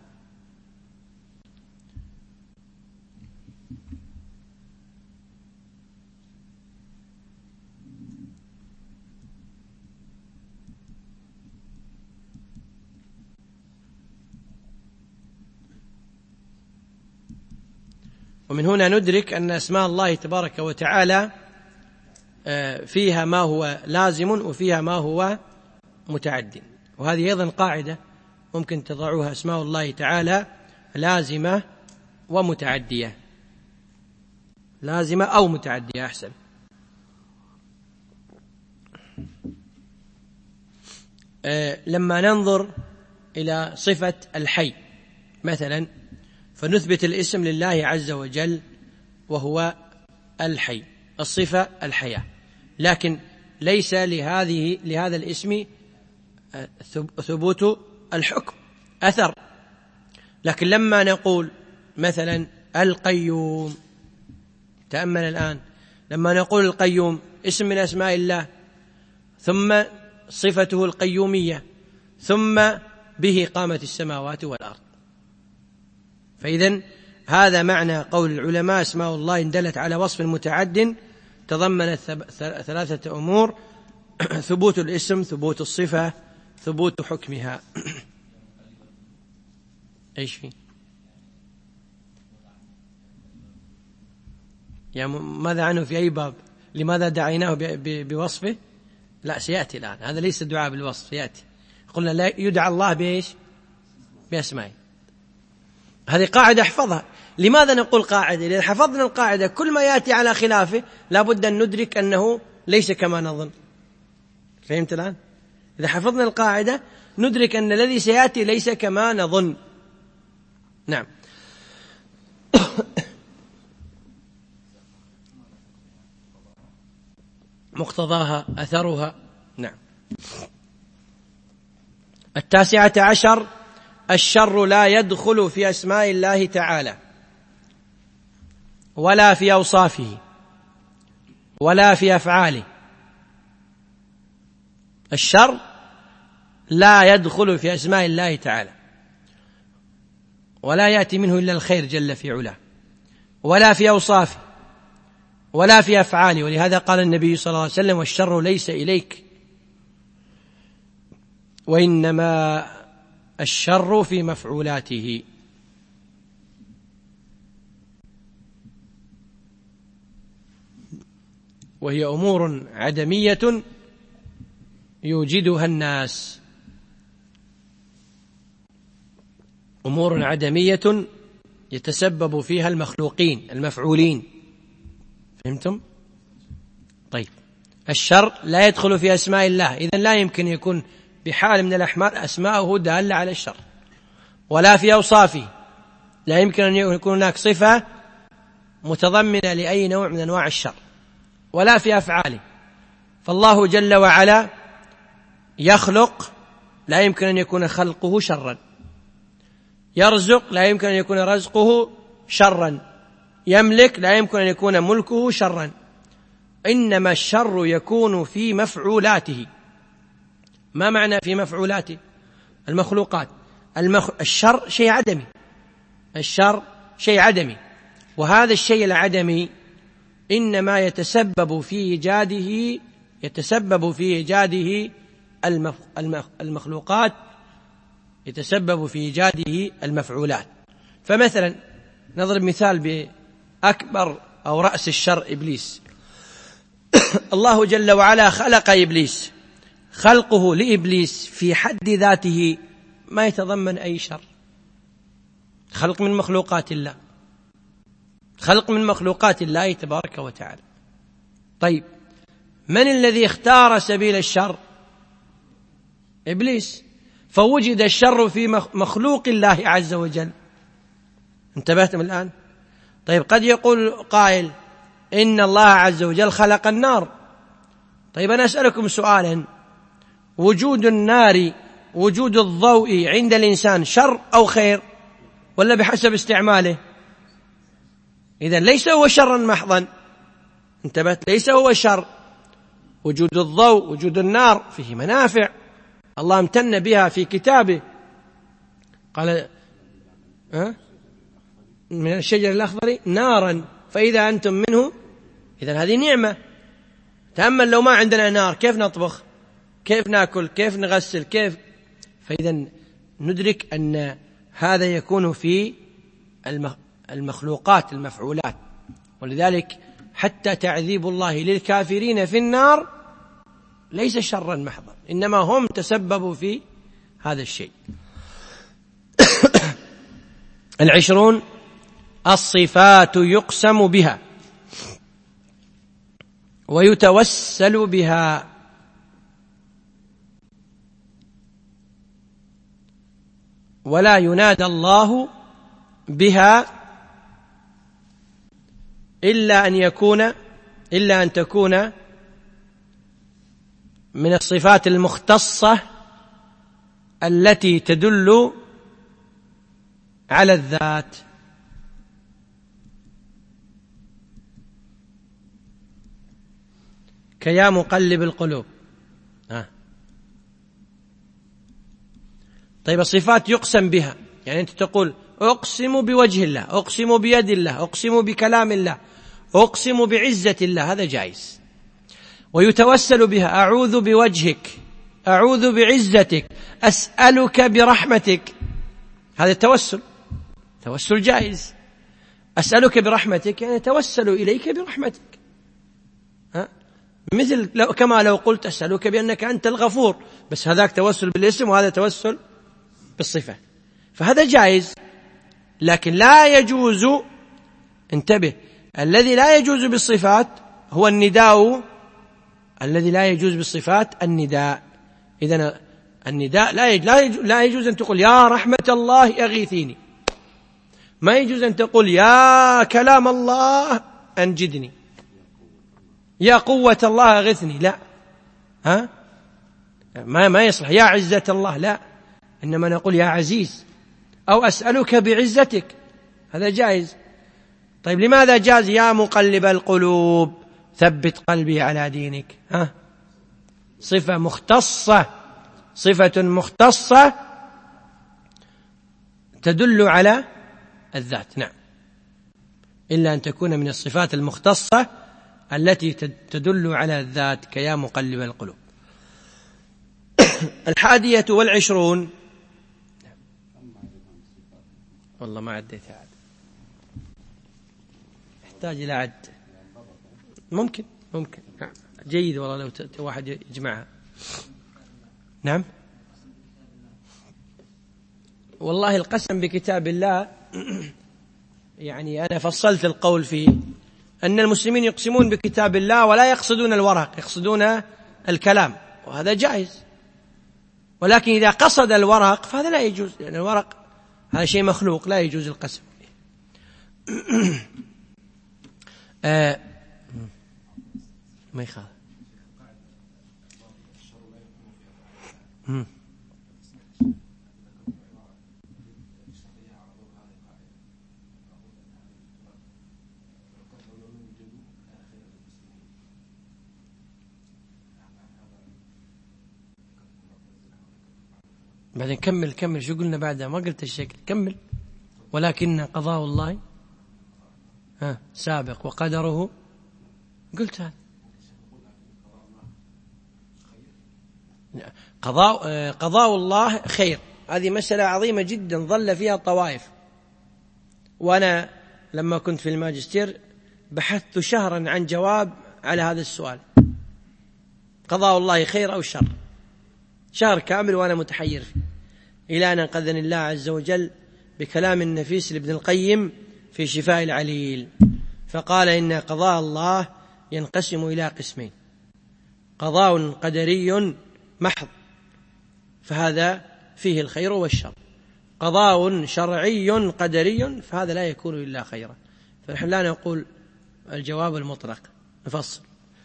ومن هنا ندرك أن أسماء الله تبارك وتعالى فيها ما هو لازم وفيها ما هو متعد، وهذه أيضا قاعدة ممكن تضعوها: أسماء الله تعالى لازمة ومتعدية، لازمة أو متعدية أحسن. لما ننظر إلى صفة الحي مثلا فنثبت الاسم لله عز وجل وهو الحي، الصفة الحياة، لكن ليس لهذا الاسم ثبوت الحكم أثر. لكن لما نقول مثلا القيوم، تأمل الآن، لما نقول القيوم اسم من أسماء الله، ثم صفته القيومية، ثم به قامت السماوات والأرض. فإذن هذا معنى قول العلماء: أسماء الله إن دلت على وصف متعد تضمنت 3 أمور: ثبوت الاسم، ثبوت الصفة، ثبوت حكمها. إيش فيه؟ يعني ماذا عنه في أي باب؟ لماذا دعيناه بوصفه؟ لا، سيأتي الآن، هذا ليس دعاء بالوصف، سيأتي. قلنا لا يدعى الله بإيش؟ بأسمائه. هذه قاعدة احفظها. لماذا نقول قاعدة؟ إذا حفظنا القاعدة كل ما يأتي على خلافه لابد أن ندرك أنه ليس كما نظن. فهمت الآن؟ إذا حفظنا القاعدة ندرك أن الذي سيأتي ليس كما نظن. نعم. مقتضاها، أثرها. نعم. 19 الشر لا يدخل في أسماء الله تعالى ولا في أوصافه ولا في أفعاله. الشر لا يدخل في أسماء الله تعالى، ولا يأتي منه إلا الخير جل في علاه، ولا في أوصافه ولا في أفعاله. ولهذا قال النبي صلى الله عليه وسلم: والشر ليس إليك، وإنما الشر في مفعولاته. وهي أمور عدمية يوجدها الناس، أمور عدمية يتسبب فيها المخلوقين المفعولين. فهمتم؟ طيب، الشر لا يدخل في أسماء الله، إذن لا يمكن يكون بحال من الأحوال أسماءه دالة على الشر، ولا في أوصافه، لا يمكن أن يكون هناك صفة متضمنة لأي نوع من أنواع الشر، ولا في أفعاله. فالله جل وعلا يخلق، لا يمكن أن يكون خلقه شرا، يرزق، لا يمكن أن يكون رزقه شرا، يملك، لا يمكن أن يكون ملكه شرا، إنما الشر يكون في مفعولاته. ما معنى في مفعولاته؟ المخلوقات. الشر شيء عدمي، الشر شيء عدمي، وهذا الشيء العدمي إنما يتسبب في إيجاده المخلوقات، يتسبب في إيجاده المفعولات. فمثلا نضرب مثال بأكبر أو رأس الشر إبليس. الله جل وعلا خلق إبليس، خلقه لإبليس في حد ذاته ما يتضمن أي شر، خلق من مخلوقات الله، خلق من مخلوقات الله تبارك وتعالى. طيب، من الذي اختار سبيل الشر؟ إبليس، فوجد الشر في مخلوق الله عز وجل. انتبهتم الآن؟ طيب قد يقول قائل إن الله عز وجل خلق النار. طيب أنا أسألكم سؤالا، وجود النار، وجود الضوء عند الإنسان شر أو خير، ولا بحسب استعماله؟ إذن ليس هو شرا محضا. انتبهت؟ ليس هو شر. وجود الضوء، وجود النار فيه منافع، الله امتن بها في كتابه، قال من الشجر الأخضر نارا فإذا أنتم منه. إذن هذه نعمة. تأمل لو ما عندنا نار كيف نطبخ، كيف نأكل، كيف نغسل، كيف. فإذا ندرك أن هذا يكون في المخلوقات المفعولات. ولذلك حتى تعذيب الله للكافرين في النار ليس شرا محضا، إنما هم تسببوا في هذا الشيء. 20 الصفات يقسم بها ويتوسل بها، ولا ينادى الله بها إلا أن تكون من الصفات المختصة التي تدل على الذات. كيا مقلب القلوب. طيب الصفات يقسم بها، يعني أنت تقول أقسم بوجه الله، أقسم بيد الله، أقسم بكلام الله، أقسم بعزة الله، هذا جائز. ويتوسل بها، أعوذ بوجهك، أعوذ بعزتك، أسألك برحمتك، هذا التوسل، توسل جائز. أسألك برحمتك يعني توسل إليك برحمتك، مثل كما لو قلت أسألك بأنك أنت الغفور، بس هذاك توسل بالاسم وهذا توسل بالصفة، فهذا جائز. لكن لا يجوز، انتبه، الذي لا يجوز بالصفات هو النداء، الذي لا يجوز بالصفات النداء. إذن النداء لا يجوز أن تقول يا رحمة الله أغيثيني، ما يجوز أن تقول يا كلام الله أنجدني، يا قوة الله أغثني، لا، ما يصلح. يا عزة الله، لا، إنما نقول يا عزيز، أو أسألك بعزتك، هذا جائز. طيب لماذا جاز يا مقلب القلوب ثبت قلبي على دينك؟ صفة مختصة، صفة مختصة تدل على الذات، نعم، إلا أن تكون من الصفات المختصة التي تدل على الذات، كيا مقلب القلوب. 21 والله ما عديتها عاد، يحتاج إلى عد. ممكن جيد والله لو واحد يجمعها. نعم، والله القسم بكتاب الله يعني أنا فصلت القول فيه أن المسلمين يقسمون بكتاب الله ولا يقصدون الورق، يقصدون الكلام، وهذا جائز. ولكن إذا قصد الورق فهذا لا يجوز، لأن الورق هذا شيء مخلوق لا يجوز القسم. ما يخاف. بعدين كمل شو قلنا بعدها؟ ما قلت الشكل، كمل. ولكن قضاء الله سابق وقدره، قلت هذا قضاء الله خير. هذه مسألة عظيمة جدا ظل فيها طوائف، وأنا لما كنت في الماجستير بحثت شهرا عن جواب على هذا السؤال، قضاء الله خير أو شر، شهر كامل وأنا متحير فيه، إلى أن أنقذني الله عز وجل بكلام النفيس لابن القيم في شفاء العليل، فقال إن قضاء الله ينقسم إلى قسمين: قضاء قدري محض فهذا فيه الخير والشر. قضاء شرعي قدري فهذا لا يكون إلا خيرا. فنحن لا نقول الجواب المطلق، نفصل.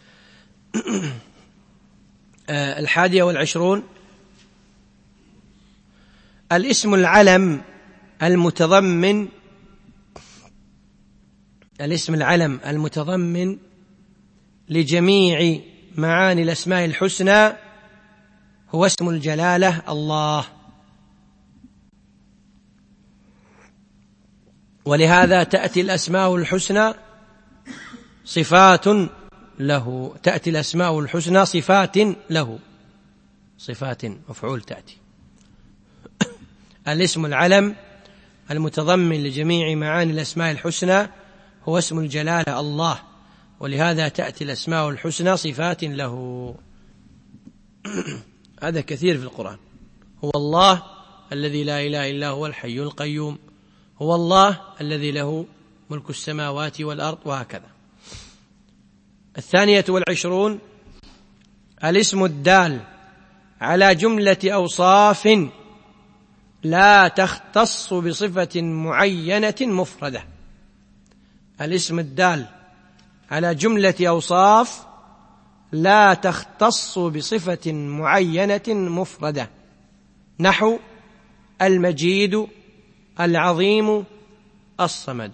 21 الاسم العلم المتضمن لجميع معاني الأسماء الحسنى هو اسم الجلالة الله، ولهذا تأتي الأسماء الحسنى صفات له، تأتي الأسماء الحسنى صفات له، صفات مفعول تأتي. الاسم العلم المتضمن لجميع معاني الأسماء الحسنى هو اسم الجلالة الله، ولهذا تأتي الأسماء الحسنى صفات له. هذا كثير في القرآن. هو الله الذي لا إله إلا هو الحي القيوم، هو الله الذي له ملك السماوات والأرض، وهكذا. 22 الاسم الدال على جملة أوصاف لا تختص بصفة معينة مفردة. الاسم الدال على جملة أوصاف لا تختص بصفة معينة مفردة، نحو المجيد، العظيم، الصمد.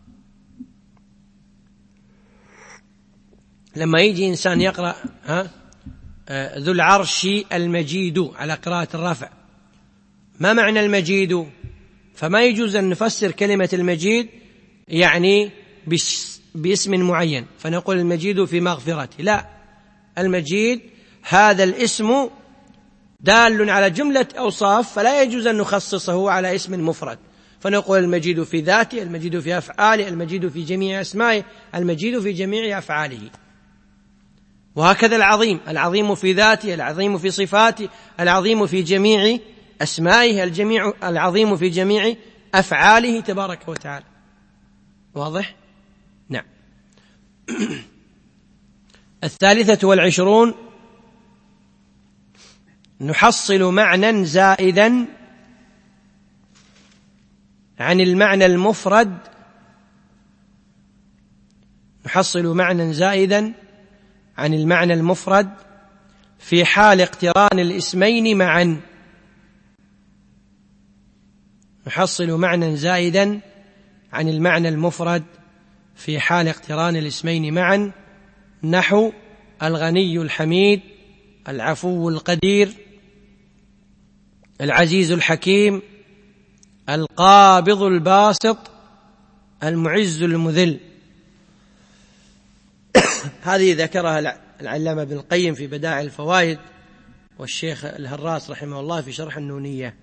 لما يجي إنسان يقرأ ذو العرش المجيد على قراءة الرفع، ما معنى المجيد؟ فما يجوز أن نفسر كلمة المجيد يعني باسم معين فنقول المجيد في مغفرته، لا، المجيد هذا الاسم دال على جملة أوصاف فلا يجوز أن نخصصه على اسم مفرد، فنقول المجيد في ذاته، المجيد في أفعاله، المجيد في جميع أسمائه، المجيد في جميع أفعاله. وهكذا العظيم في ذاته، العظيم في صفاته، العظيم في جميع أسمائه، العظيم في جميع أفعاله تبارك وتعالى. واضح؟ نعم. 23 نحصل معنى زائدا عن المعنى المفرد، في حال اقتران الاسمين معا. نحصل معنى زائدا عن المعنى المفرد في حال اقتران الاسمين معا، نحو الغني الحميد، العفو القدير، العزيز الحكيم، القابض الباسط، المعز المذل. هذه ذكرها العلامة ابن القيم في بدائع الفوائد، والشيخ الهراس رحمه الله في شرح النونية.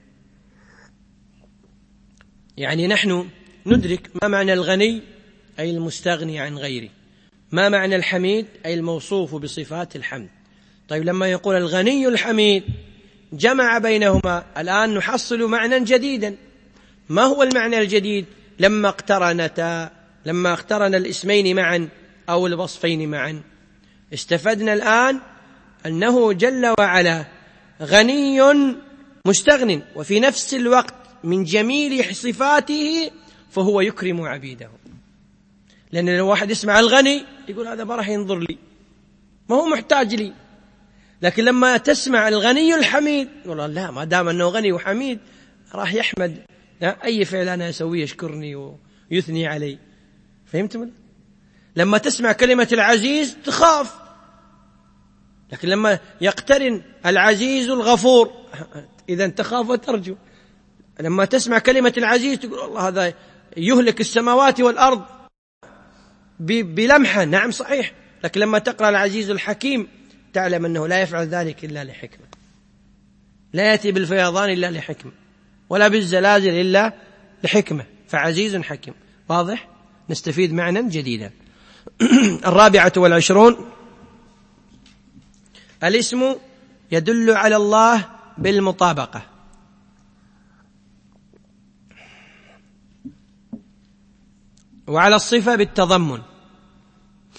يعني نحن ندرك ما معنى الغني أي المستغني عن غيره، ما معنى الحميد أي الموصوف بصفات الحمد. طيب لما يقول الغني الحميد جمع بينهما، الآن نحصل معنى جديدا. ما هو المعنى الجديد؟ لما اقترن الاسمين معا أو الوصفين معا، استفدنا الآن أنه جل وعلا غني مستغن، وفي نفس الوقت من جميل صفاته فهو يكرم عبيده. لأن لو واحد يسمع الغني يقول هذا ما راح ينظر لي، ما هو محتاج لي. لكن لما تسمع الغني الحميد والله لا، ما دام أنه غني وحميد راح يحمد أي فعل أنا أسويه يشكرني ويثني علي. فهمتم؟ لما تسمع كلمة العزيز تخاف، لكن لما يقترن العزيز الغفور إذا تخاف وترجو. لما تسمع كلمة العزيز تقول الله هذا يهلك السماوات والأرض بلمحة، نعم صحيح، لكن لما تقرأ العزيز الحكيم تعلم أنه لا يفعل ذلك إلا لحكمة، لا يأتي بالفيضان إلا لحكمة، ولا بالزلازل إلا لحكمة، فعزيز حكيم. واضح؟ نستفيد معنى جديدا. 24 الاسم يدل على الله بالمطابقة، وعلى الصفة بالتضمن،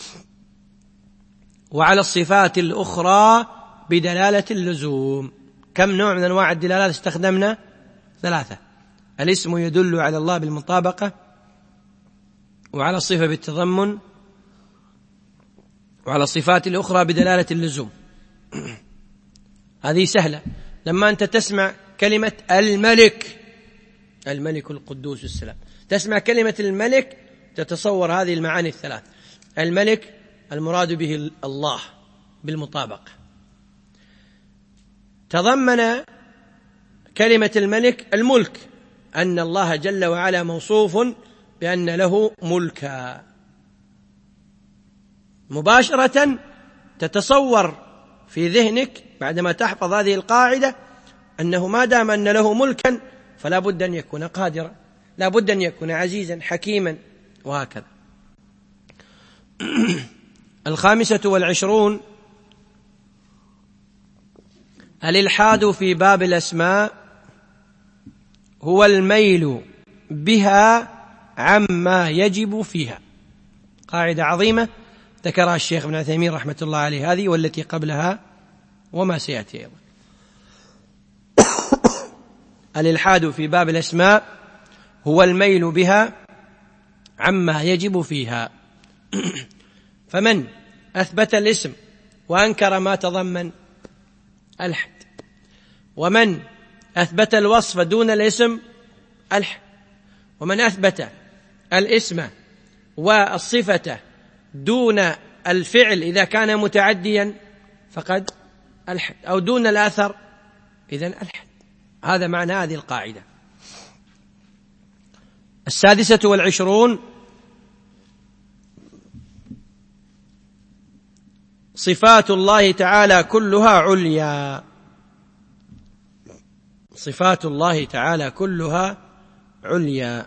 وعلى الصفات الأخرى بدلالة اللزوم. كم نوع من أنواع الدلالات استخدمنا؟ 3. الاسم يدل على الله بالمطابقة، وعلى الصفة بالتضمن، وعلى الصفات الأخرى بدلالة اللزوم. هذه سهلة. لما أنت تسمع كلمة الملك، الملك القدوس السلام، تسمع كلمة الملك تتصور هذه المعاني الثلاث. الملك المراد به الله بالمطابقة. تضمن كلمة الملك الملك، أن الله جل وعلا موصوف بأن له ملكا. مباشرة تتصور في ذهنك بعدما تحفظ هذه القاعدة أنه ما دام أن له ملكا فلا بد أن يكون قادرا، لا بد أن يكون عزيزا حكيما، وهكذا. 25 الإلحاد في باب الأسماء هو الميل بها عما يجب فيها. قاعدة عظيمة ذكرها الشيخ ابن عثيمين رحمة الله عليه، هذه والتي قبلها وما سيأتي أيضا. الإلحاد في باب الأسماء هو الميل بها عما يجب فيها. فمن أثبت الاسم وأنكر ما تضمن ألحد، ومن أثبت الوصف دون الاسم ألحد، ومن أثبت الاسم والصفة دون الفعل إذا كان متعديا فقد ألحد، أو دون الأثر إذن ألحد. هذا معنى هذه القاعدة. 26 صفات الله تعالى كلها عليا. صفات الله تعالى كلها عليا.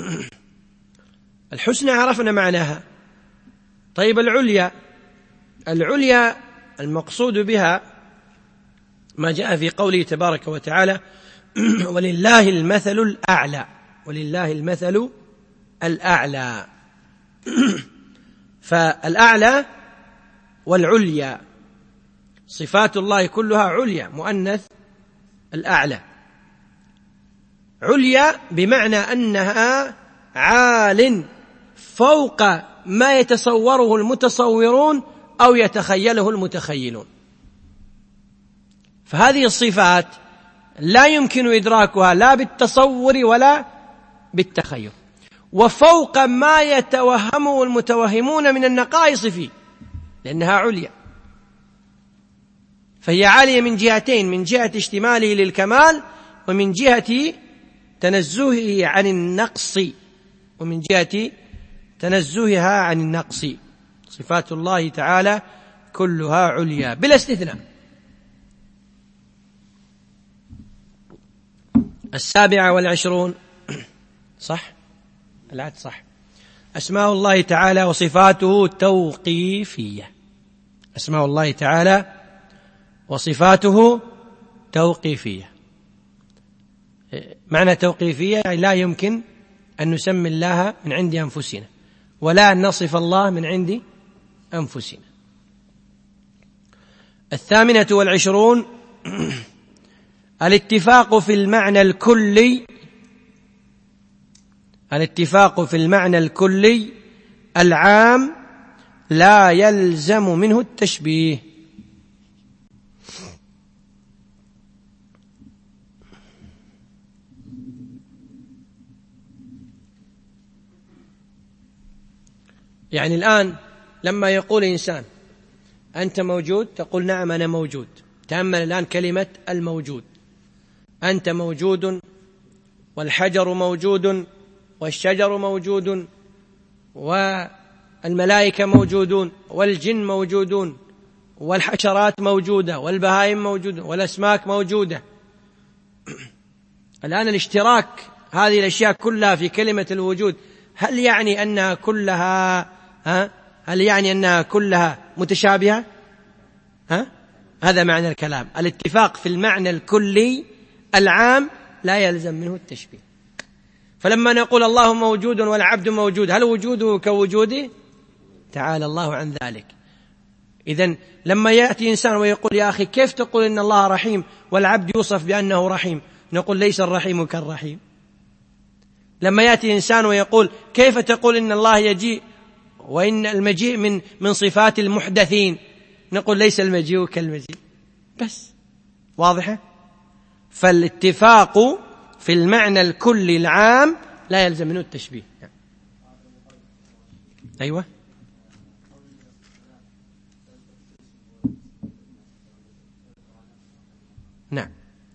الحسنى عرفنا معناها. طيب العليا المقصود بها ما جاء في قوله تبارك وتعالى ولله المثل الأعلى. ولله المثل الأعلى. فالأعلى والعليا صفات الله كلها عليا، مؤنث الأعلى. عليا بمعنى أنها عال فوق ما يتصوره المتصورون أو يتخيله المتخيلون. فهذه الصفات لا يمكن إدراكها لا بالتصور ولا بالتخيل، وفوق ما يتوهمه المتوهمون من النقائص فيه، لأنها عليا. فهي عالية من جهتين: من جهة اشتماله للكمال، ومن جهة تنزهه عن النقص، ومن جهة تنزهها عن النقص. صفات الله تعالى كلها عليا بلا استثناء. 27 صح؟ العد صح. أسماء الله تعالى وصفاته توقيفية. أسماء الله تعالى وصفاته توقيفية. معنى توقيفية يعني لا يمكن أن نسمي الله من عند أنفسنا، ولا أن نصف الله من عند أنفسنا. 28 الاتفاق في المعنى الكلي. الاتفاق في المعنى الكلي العام لا يلزم منه التشبيه. يعني الآن لما يقول إنسان أنت موجود، تقول نعم أنا موجود. تأمل الآن كلمة الموجود. أنت موجود، والحجر موجود، والشجر موجود، والملائكة موجودون، والجن موجودون، والحشرات موجودة، والبهائم موجودة، والأسماك موجودة. الآن الاشتراك هذه الأشياء كلها في كلمة الوجود هل يعني أنها كلها متشابهة؟ هذا معنى الكلام. الاتفاق في المعنى الكلي العام لا يلزم منه التشبيه. فلما نقول الله موجود والعبد موجود، هل وجوده كوجوده؟ تعالى الله عن ذلك. إذن لما يأتي إنسان ويقول يا أخي كيف تقول إن الله رحيم والعبد يوصف بأنه رحيم، نقول ليس الرحيم كالرحيم. لما يأتي إنسان ويقول كيف تقول إن الله يجيء وإن المجيء من صفات المحدثين، نقول ليس المجيء كالمجيء. بس واضحة. فالاتفاق في المعنى الكلي العام لا يلزم منه التشبيه. أيوة. نعم.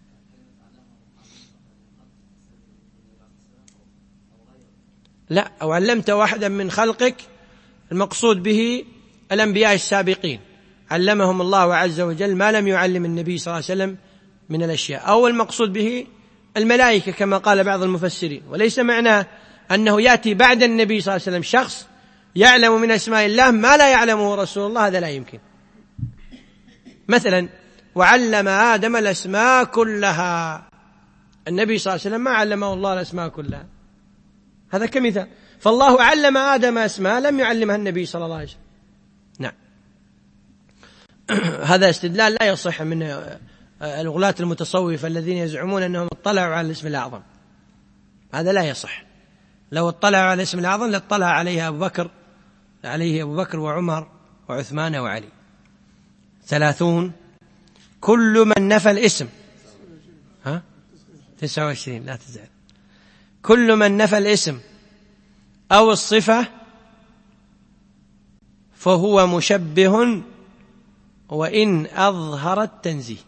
لا، أو علمت واحدا من خلقك، المقصود به الأنبياء السابقين، علمهم الله عز وجل ما لم يعلم النبي صلى الله عليه وسلم من الأشياء، أو المقصود به الملائكة كما قال بعض المفسرين. وليس معناه أنه يأتي بعد النبي صلى الله عليه وسلم شخص يعلم من أسماء الله ما لا يعلمه رسول الله، هذا لا يمكن. مثلا وعلم آدم الأسماء كلها، النبي صلى الله عليه وسلم ما علمه الله الأسماء كلها، هذا كمثال. فالله علم آدم أسماء لم يعلمها النبي صلى الله عليه وسلم. نعم. هذا استدلال لا يصح من الغلاة المتصوفة الذين يزعمون أنهم اطلعوا على الاسم الأعظم، هذا لا يصح. لو اطلعوا على الاسم الأعظم لاطلع عليه أبو بكر وعمر وعثمان وعلي. 30. كل من نفى الاسم 29 لا تزعل. كل من نفى الاسم أو الصفة فهو مشبه وإن أظهر التنزيه.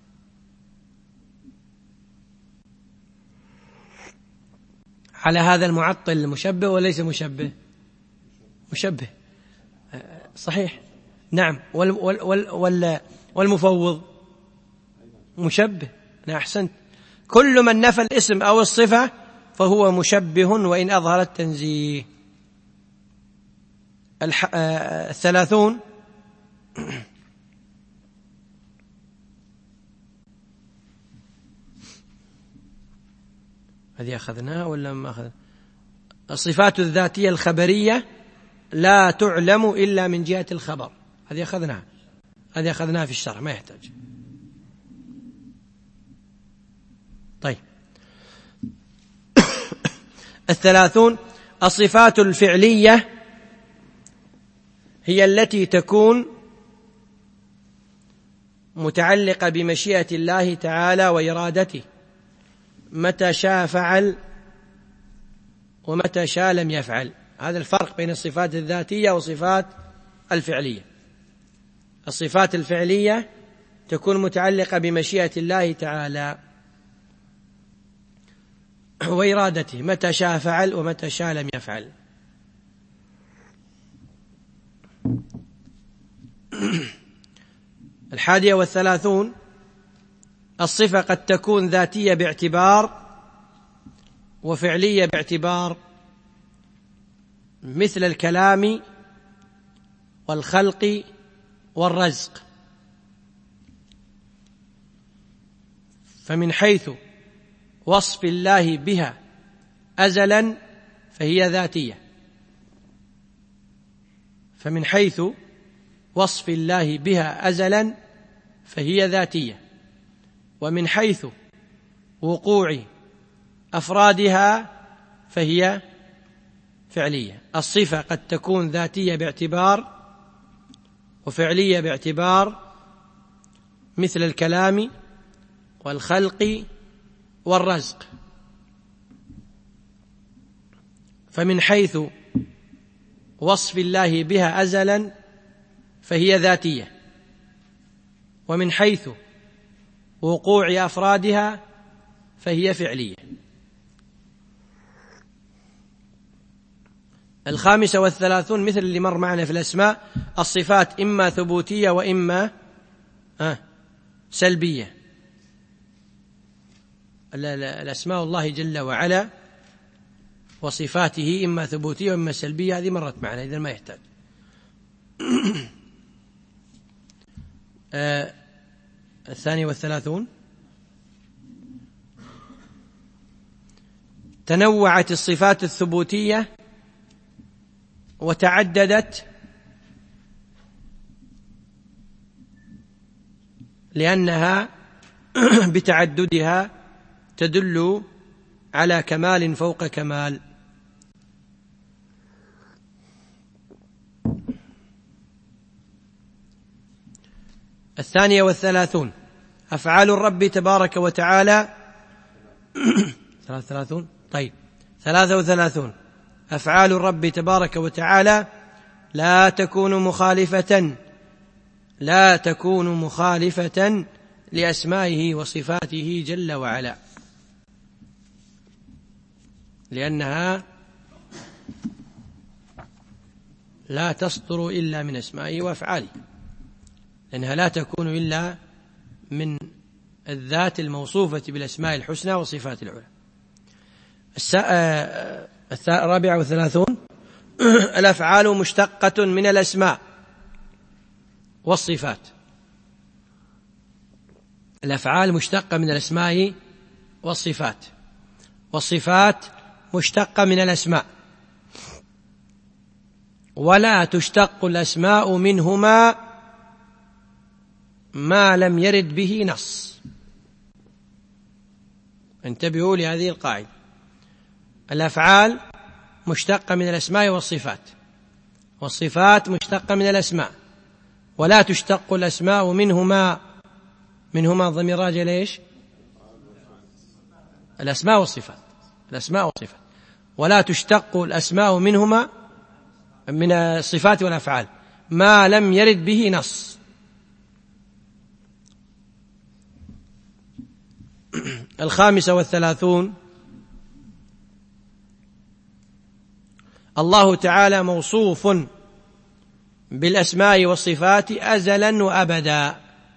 على هذا المعطل المشبه وليس مشبه؟ مشبه صحيح. نعم. والمفوض مشبه. نعم أحسنت. كل من نفى الاسم أو الصفة فهو مشبه وإن أظهر التنزيه. 30. هذه أخذناها ولا ما أخذنا؟ الصفات الذاتية الخبرية لا تعلم إلا من جهة الخبر، هذه أخذناها في الشرح، ما يحتاج. طيب. 30. الصفات الفعلية هي التي تكون متعلقة بمشيئة الله تعالى وإرادته، متى شاء فعل ومتى شاء لم يفعل. هذا الفرق بين الصفات الذاتية والصفات الفعلية. الصفات الفعلية تكون متعلقة بمشيئة الله تعالى وإرادته، متى شاء فعل ومتى شاء لم يفعل. الحادية والثلاثون. الصفة قد تكون ذاتية باعتبار وفعلية باعتبار، مثل الكلام والخلق والرزق. فمن حيث وصف الله بها أزلا فهي ذاتية، فمن حيث وصف الله بها أزلا فهي ذاتية، ومن حيث وقوع أفرادها فهي فعلية. الصفة قد تكون ذاتية باعتبار وفعلية باعتبار، مثل الكلام والخلق والرزق. فمن حيث وصف الله بها أزلا فهي ذاتية، ومن حيث وقوع أفرادها فهي فعلية. 35 مثل اللي مر معنا في الأسماء، الصفات إما ثبوتية وإما سلبية. الأسماء الله جل وعلا وصفاته إما ثبوتية وإما سلبية، هذه مرت معنا إذن ما يحتاج. 32. تنوعت الصفات الثبوتية وتعددت لأنها بتعددها تدل على كمال فوق كمال. الثانية والثلاثون أفعال الرب تبارك وتعالى 33 طيب 33 أفعال الرب تبارك وتعالى لا تكون مخالفة لأسمائه وصفاته جل وعلا، لأنها لا تصدر إلا من أسمائه وأفعاله، لأنها لا تكون إلا من الذات الموصوفة بالأسماء الحسنى والصفات العلى. 34 الأفعال مشتقة من الأسماء والصفات. الأفعال مشتقة من الأسماء والصفات، والصفات مشتقة من الأسماء، ولا تشتق الأسماء منهما ما لم يرد به نص. انتبهوا لهذه القاعدة، الأفعال مشتقة من الأسماء والصفات، والصفات مشتقة من الأسماء، ولا تشتق الأسماء منهما ضمير راجع ليش؟ الأسماء والصفات، ولا تشتق الأسماء منهما من الصفات والأفعال ما لم يرد به نص. الخامسة والثلاثون الله تعالى موصوف بالأسماء والصفات أزلا وأبدا،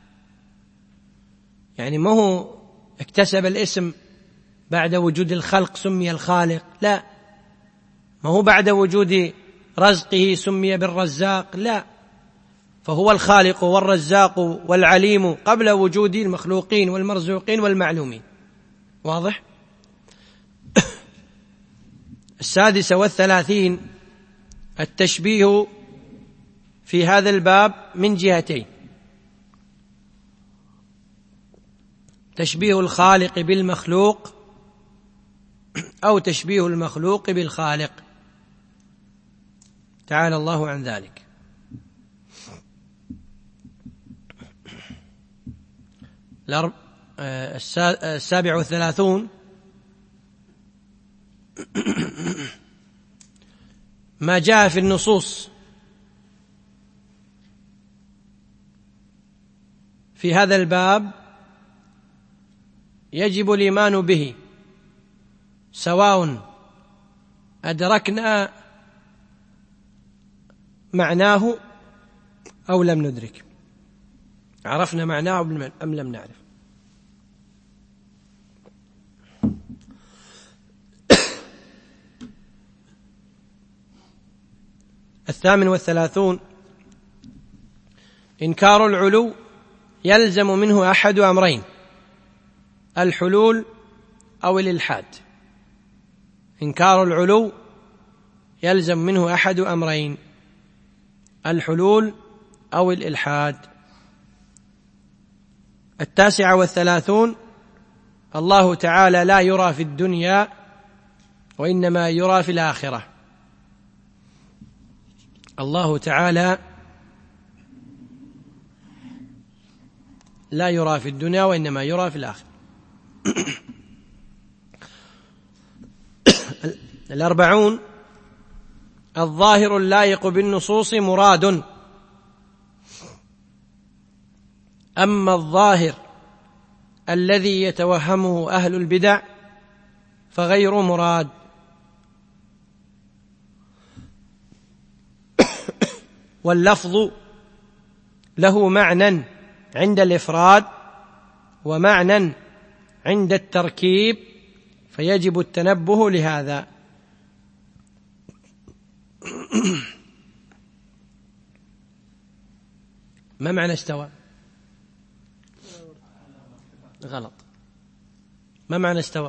يعني ما هو اكتسب الاسم بعد وجود الخلق سمي الخالق، لا، ما هو بعد وجود رزقه سمي بالرزاق، لا، فهو الخالق والرزاق والعليم قبل وجود المخلوقين والمرزوقين والمعلومين. واضح؟ 36 التشبيه في هذا الباب من جهتين: تشبيه الخالق بالمخلوق أو تشبيه المخلوق بالخالق، تعالى الله عن ذلك. 37 ما جاء في النصوص في هذا الباب يجب الإيمان به سواء أدركنا معناه أو لم ندرك، عرفنا معناه أم لم نعرف. الثامن والثلاثون إنكار العلو يلزم منه أحد أمرين: الحلول أو الإلحاد. إنكار العلو يلزم منه أحد أمرين: الحلول أو الإلحاد. 39 الله تعالى لا يرى في الدنيا وإنما يرى في الآخرة. الله تعالى لا يرى في الدنيا وإنما يرى في الآخرة. 40 الظاهر اللائق بالنصوص مراد، أما الظاهر الذي يتوهمه أهل البدع فغير مراد. واللفظ له معنى عند الإفراد ومعنى عند التركيب، فيجب التنبه لهذا. ما معنى استوى؟ غلط. ما معنى استوى؟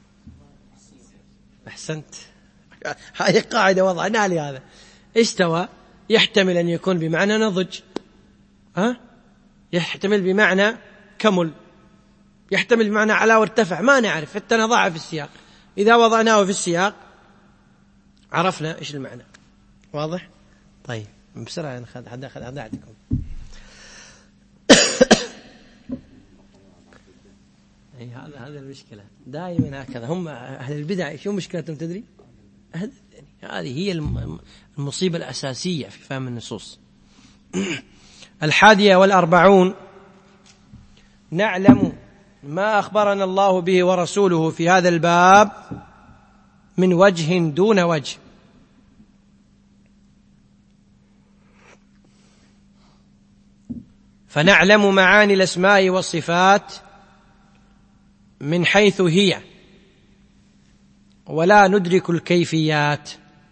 أحسنت، هذه قاعدة وضعناها لهذا. استوى يحتمل أن يكون بمعنى نضج، يحتمل بمعنى كمل، يحتمل بمعنى على وارتفع، ما نعرف حتى نضعه في السياق. إذا وضعناه في السياق عرفنا إيش المعنى. واضح؟ طيب بسرعة خدعتكم. هذا المشكلة دائما هكذا، هم أهل البدع شو مشكلتهم تدري؟ هذه هي المصيبة الأساسية في فهم النصوص. 41 نعلم ما أخبرنا الله به ورسوله في هذا الباب من وجه دون وجه. فنعلم معاني الأسماء والصفات من حيث هي ولا ندرك الكيفيات.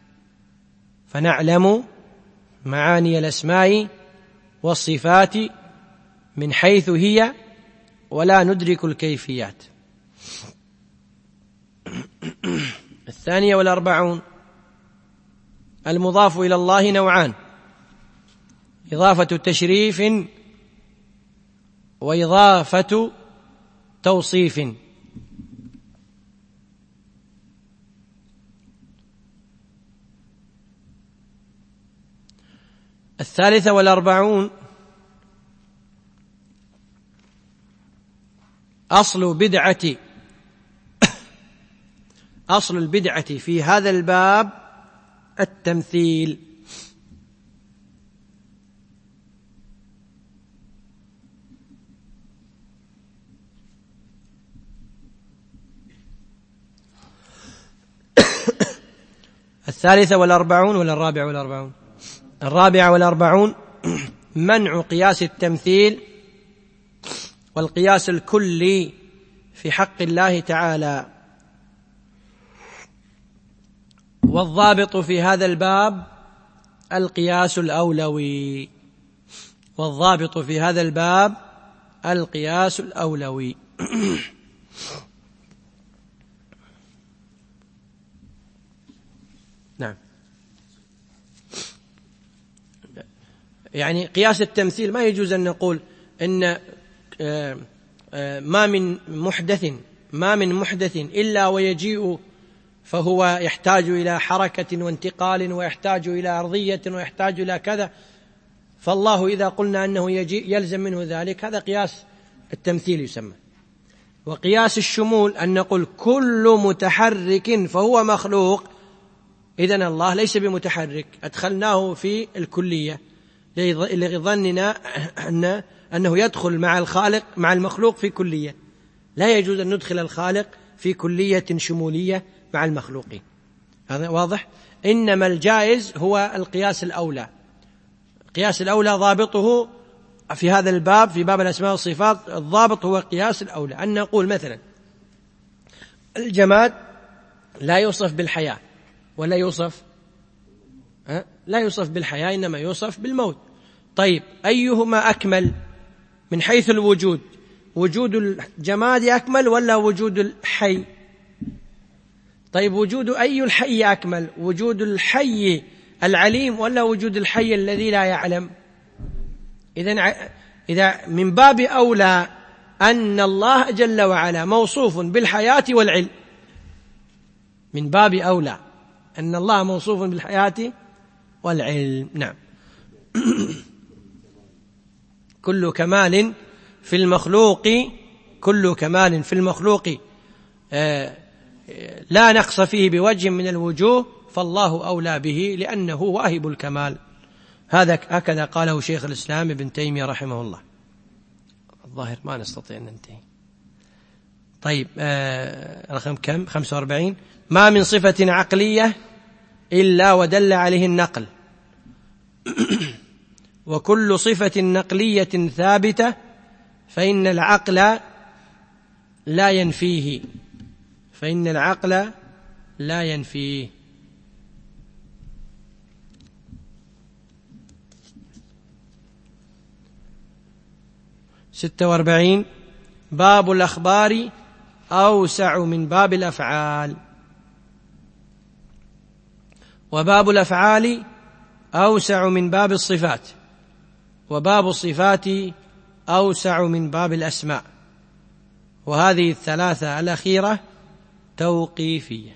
فنعلم معاني الأسماء والصفات من حيث هي ولا ندرك الكيفيات. 42 المضاف إلى الله نوعان: إضافة تشريف وإضافة توصيف. 43 أصل البدعة في هذا الباب التمثيل. الثالثة 43 ولا الرابعة 40؟ 44 منع قياس التمثيل والقياس الكلي في حق الله تعالى. والضابط في هذا الباب القياس الأولوي. والضابط في هذا الباب القياس الأولوي. نعم، يعني قياس التمثيل ما يجوز أن نقول إن ما من محدث إلا ويجيء فهو يحتاج إلى حركة وانتقال ويحتاج إلى أرضية ويحتاج إلى كذا، فالله إذا قلنا أنه يجيء يلزم منه ذلك، هذا قياس التمثيل يسمى. وقياس الشمول أن نقول كل متحرك فهو مخلوق، إذن الله ليس بمتحرك، أدخلناه في الكلية لظننا أنه يدخل مع الخالق مع المخلوق في كلية. لا يجوز أن ندخل الخالق في كلية شمولية مع المخلوقين. هذا واضح؟ إنما الجائز هو القياس الأولى. القياس الأولى ضابطه في هذا الباب، في باب الأسماء والصفات، الضابط هو قياس الأولى. أن نقول مثلا الجماد لا يوصف بالحياة ولا يوصف لا يوصف بالحياة، إنما يوصف بالموت. طيب أيهما أكمل من حيث الوجود؟ وجود الجماد أكمل ولا وجود الحي؟ طيب وجود أي الحي أكمل؟ وجود الحي العليم ولا وجود الحي الذي لا يعلم؟ إذا من باب أولى أن الله جل وعلا موصوف بالحياة والعلم، من باب أولى أن الله موصوف بالحياة والعلم. نعم. كل كمال في المخلوق لا نقص فيه بوجه من الوجوه، فالله أولى به لأنه واهب الكمال. هكذا قاله شيخ الإسلام ابن تيمية رحمه الله. الظاهر ما نستطيع أن ننتهي. طيب رقم كم؟ 45 ما من صفة عقلية إلا ودل عليه النقل، وكل صفة نقلية ثابتة فإن العقل لا ينفيه. 46 باب الأخبار أوسع من باب الأفعال، وباب الأفعال أوسع من باب الصفات، وباب الصفات أوسع من باب الأسماء، وهذه الثلاثة الأخيرة توقيفية.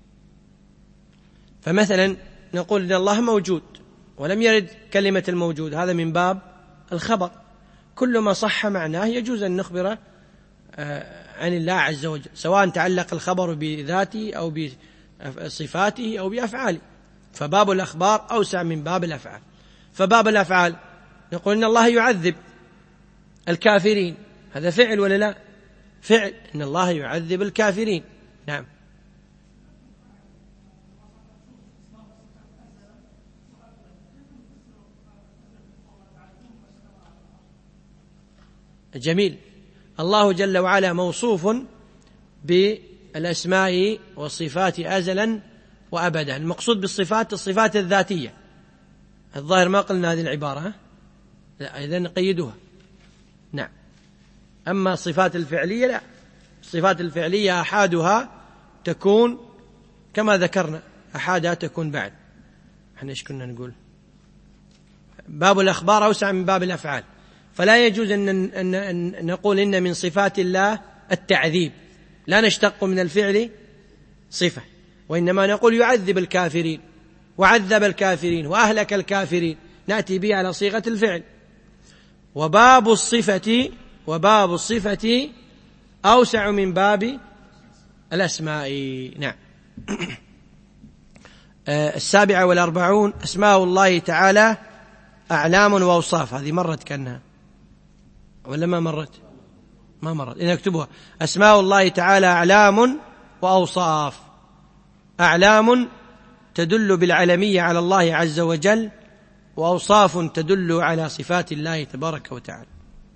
فمثلا نقول إن الله موجود ولم يرد كلمة الموجود، هذا من باب الخبر، كل ما صح معناه يجوز أن نخبر عن الله عز وجل، سواء تعلق الخبر بذاته أو بصفاته أو بأفعاله، فباب الأخبار أوسع من باب الأفعال. فباب الأفعال نقول إن الله يعذب الكافرين، هذا فعل ولا لا؟ فعل، إن الله يعذب الكافرين. نعم. جميل. الله جل وعلا موصوف بالأسماء والصفات أزلا وأبدا. المقصود بالصفات الصفات الذاتية، الظاهر ما قلنا هذه العبارة، لا، إذن نقيدها. نعم. أما الصفات الفعلية لا، الصفات الفعلية أحادها تكون كما ذكرنا، أحادها تكون بعد. احنا ايش كنا نقول؟ باب الأخبار أوسع من باب الأفعال، فلا يجوز أن نقول إن من صفات الله التعذيب، لا نشتق من الفعل صفة، وإنما نقول يعذب الكافرين وعذب الكافرين وأهلك الكافرين، نأتي به على صيغة الفعل. وباب الصفة أوسع من باب الأسماء. نعم. 47 أسماء الله تعالى أعلام وأوصاف. هذه مرت كأنها ولا ما مرت؟ ما مرت. إن اكتبوها: أسماء الله تعالى أعلام وأوصاف. أعلام تدل بالعلمية على الله عز وجل، وأوصاف تدل على صفات الله تبارك وتعالى.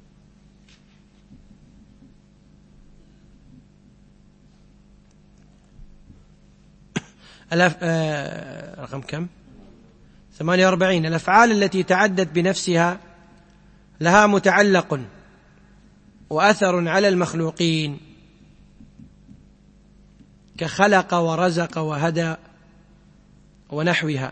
رقم كم؟ 48. الأفعال التي تعدت بنفسها لها متعلق وأثر على المخلوقين، كخلق ورزق وهدى ونحوها.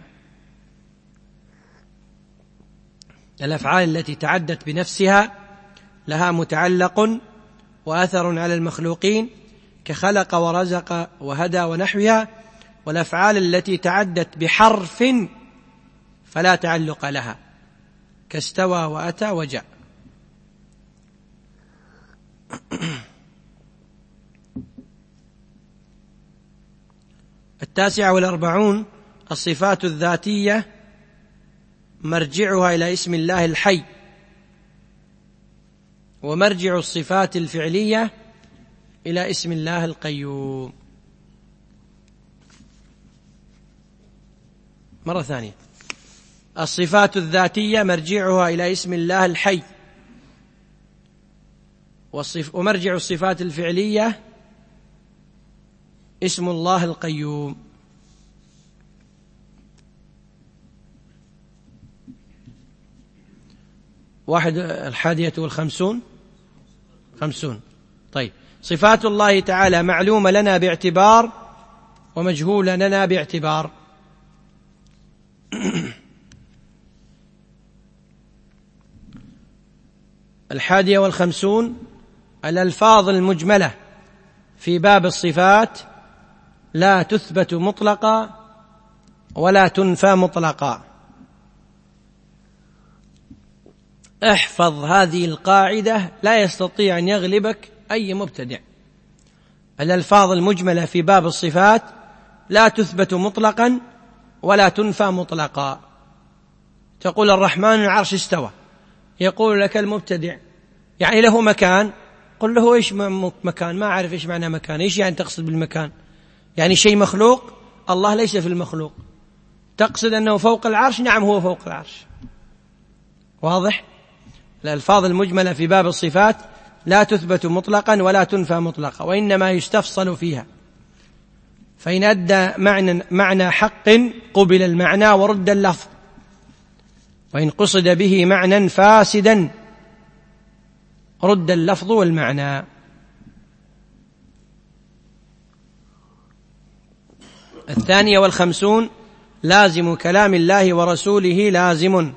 الأفعال التي تعدت بنفسها لها متعلق وأثر على المخلوقين، كخلق ورزق وهدى ونحوها. والأفعال التي تعدت بحرف فلا تعلق لها، كاستوى وأتى وجاء. التاسعة والأربعون الصفات الذاتية مرجعها إلى اسم الله الحي، ومرجع الصفات الفعلية إلى اسم الله القيوم. مرة ثانية: الصفات الذاتية مرجعها إلى اسم الله الحي، ومرجع الصفات الفعلية اسم الله القيوم. واحد 51. طيب. صفات الله تعالى معلومة لنا باعتبار ومجهولة لنا باعتبار. 51 الألفاظ المجملة في باب الصفات لا تثبت مطلقا ولا تنفى مطلقا. احفظ هذه القاعدة، لا يستطيع أن يغلبك أي مبتدع. الألفاظ المجملة في باب الصفات لا تثبت مطلقا ولا تنفى مطلقا. تقول الرحمن العرش استوى، يقول لك المبتدع يعني له مكان، قل له إيش مكان؟ ما أعرف إيش معنى مكان، إيش يعني تقصد بالمكان؟ يعني شيء مخلوق؟ الله ليس في المخلوق. تقصد أنه فوق العرش؟ نعم هو فوق العرش. واضح؟ الألفاظ المجملة في باب الصفات لا تثبت مطلقا ولا تنفى مطلقا، وإنما يستفصل فيها، فإن أدى معنى حق قبل المعنى ورد اللفظ، وإن قصد به معنى فاسدا رد اللفظ والمعنى. 52 لازم كلام الله ورسوله لازم،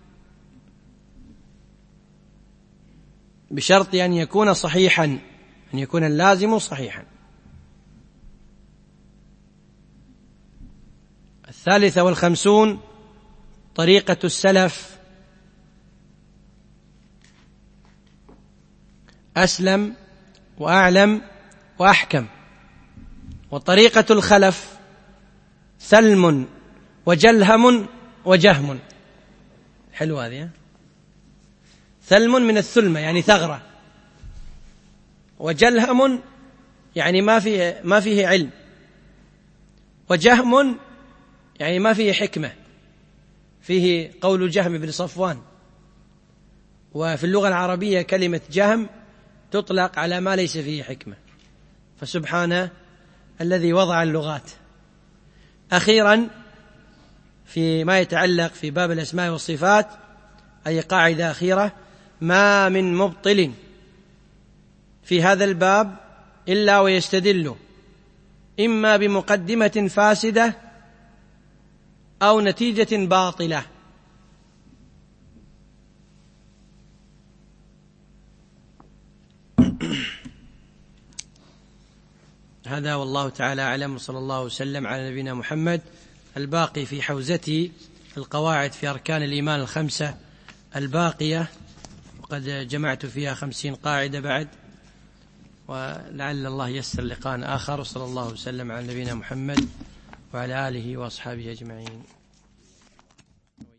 بشرط أن يكون صحيحا أن يكون اللازم صحيحا. 53 طريقة السلف أسلم وأعلم وأحكم، وطريقة الخلف سلم وجلهم وجهم. حلو هذه. سلم من الثلمة يعني ثغرة، وجلهم يعني ما فيه علم، وجهم يعني ما فيه حكمة، فيه قول جهم بن صفوان. وفي اللغة العربية كلمة جهم تطلق على ما ليس فيه حكمة، فسبحان الذي وضع اللغات. أخيرا فيما يتعلق في باب الأسماء والصفات، أي قاعدة أخيرة: ما من مبطل في هذا الباب إلا ويستدل إما بمقدمة فاسدة أو نتيجة باطلة. هذا والله تعالى أعلم، وصلى الله وسلم على نبينا محمد. الباقي في حوزتي القواعد في أركان الإيمان الخمسة الباقية، وقد جمعت فيها 50 قاعدة بعد، ولعل الله يسر لقاء آخر. وصلى الله وسلم على نبينا محمد وعلى آله وأصحابه أجمعين.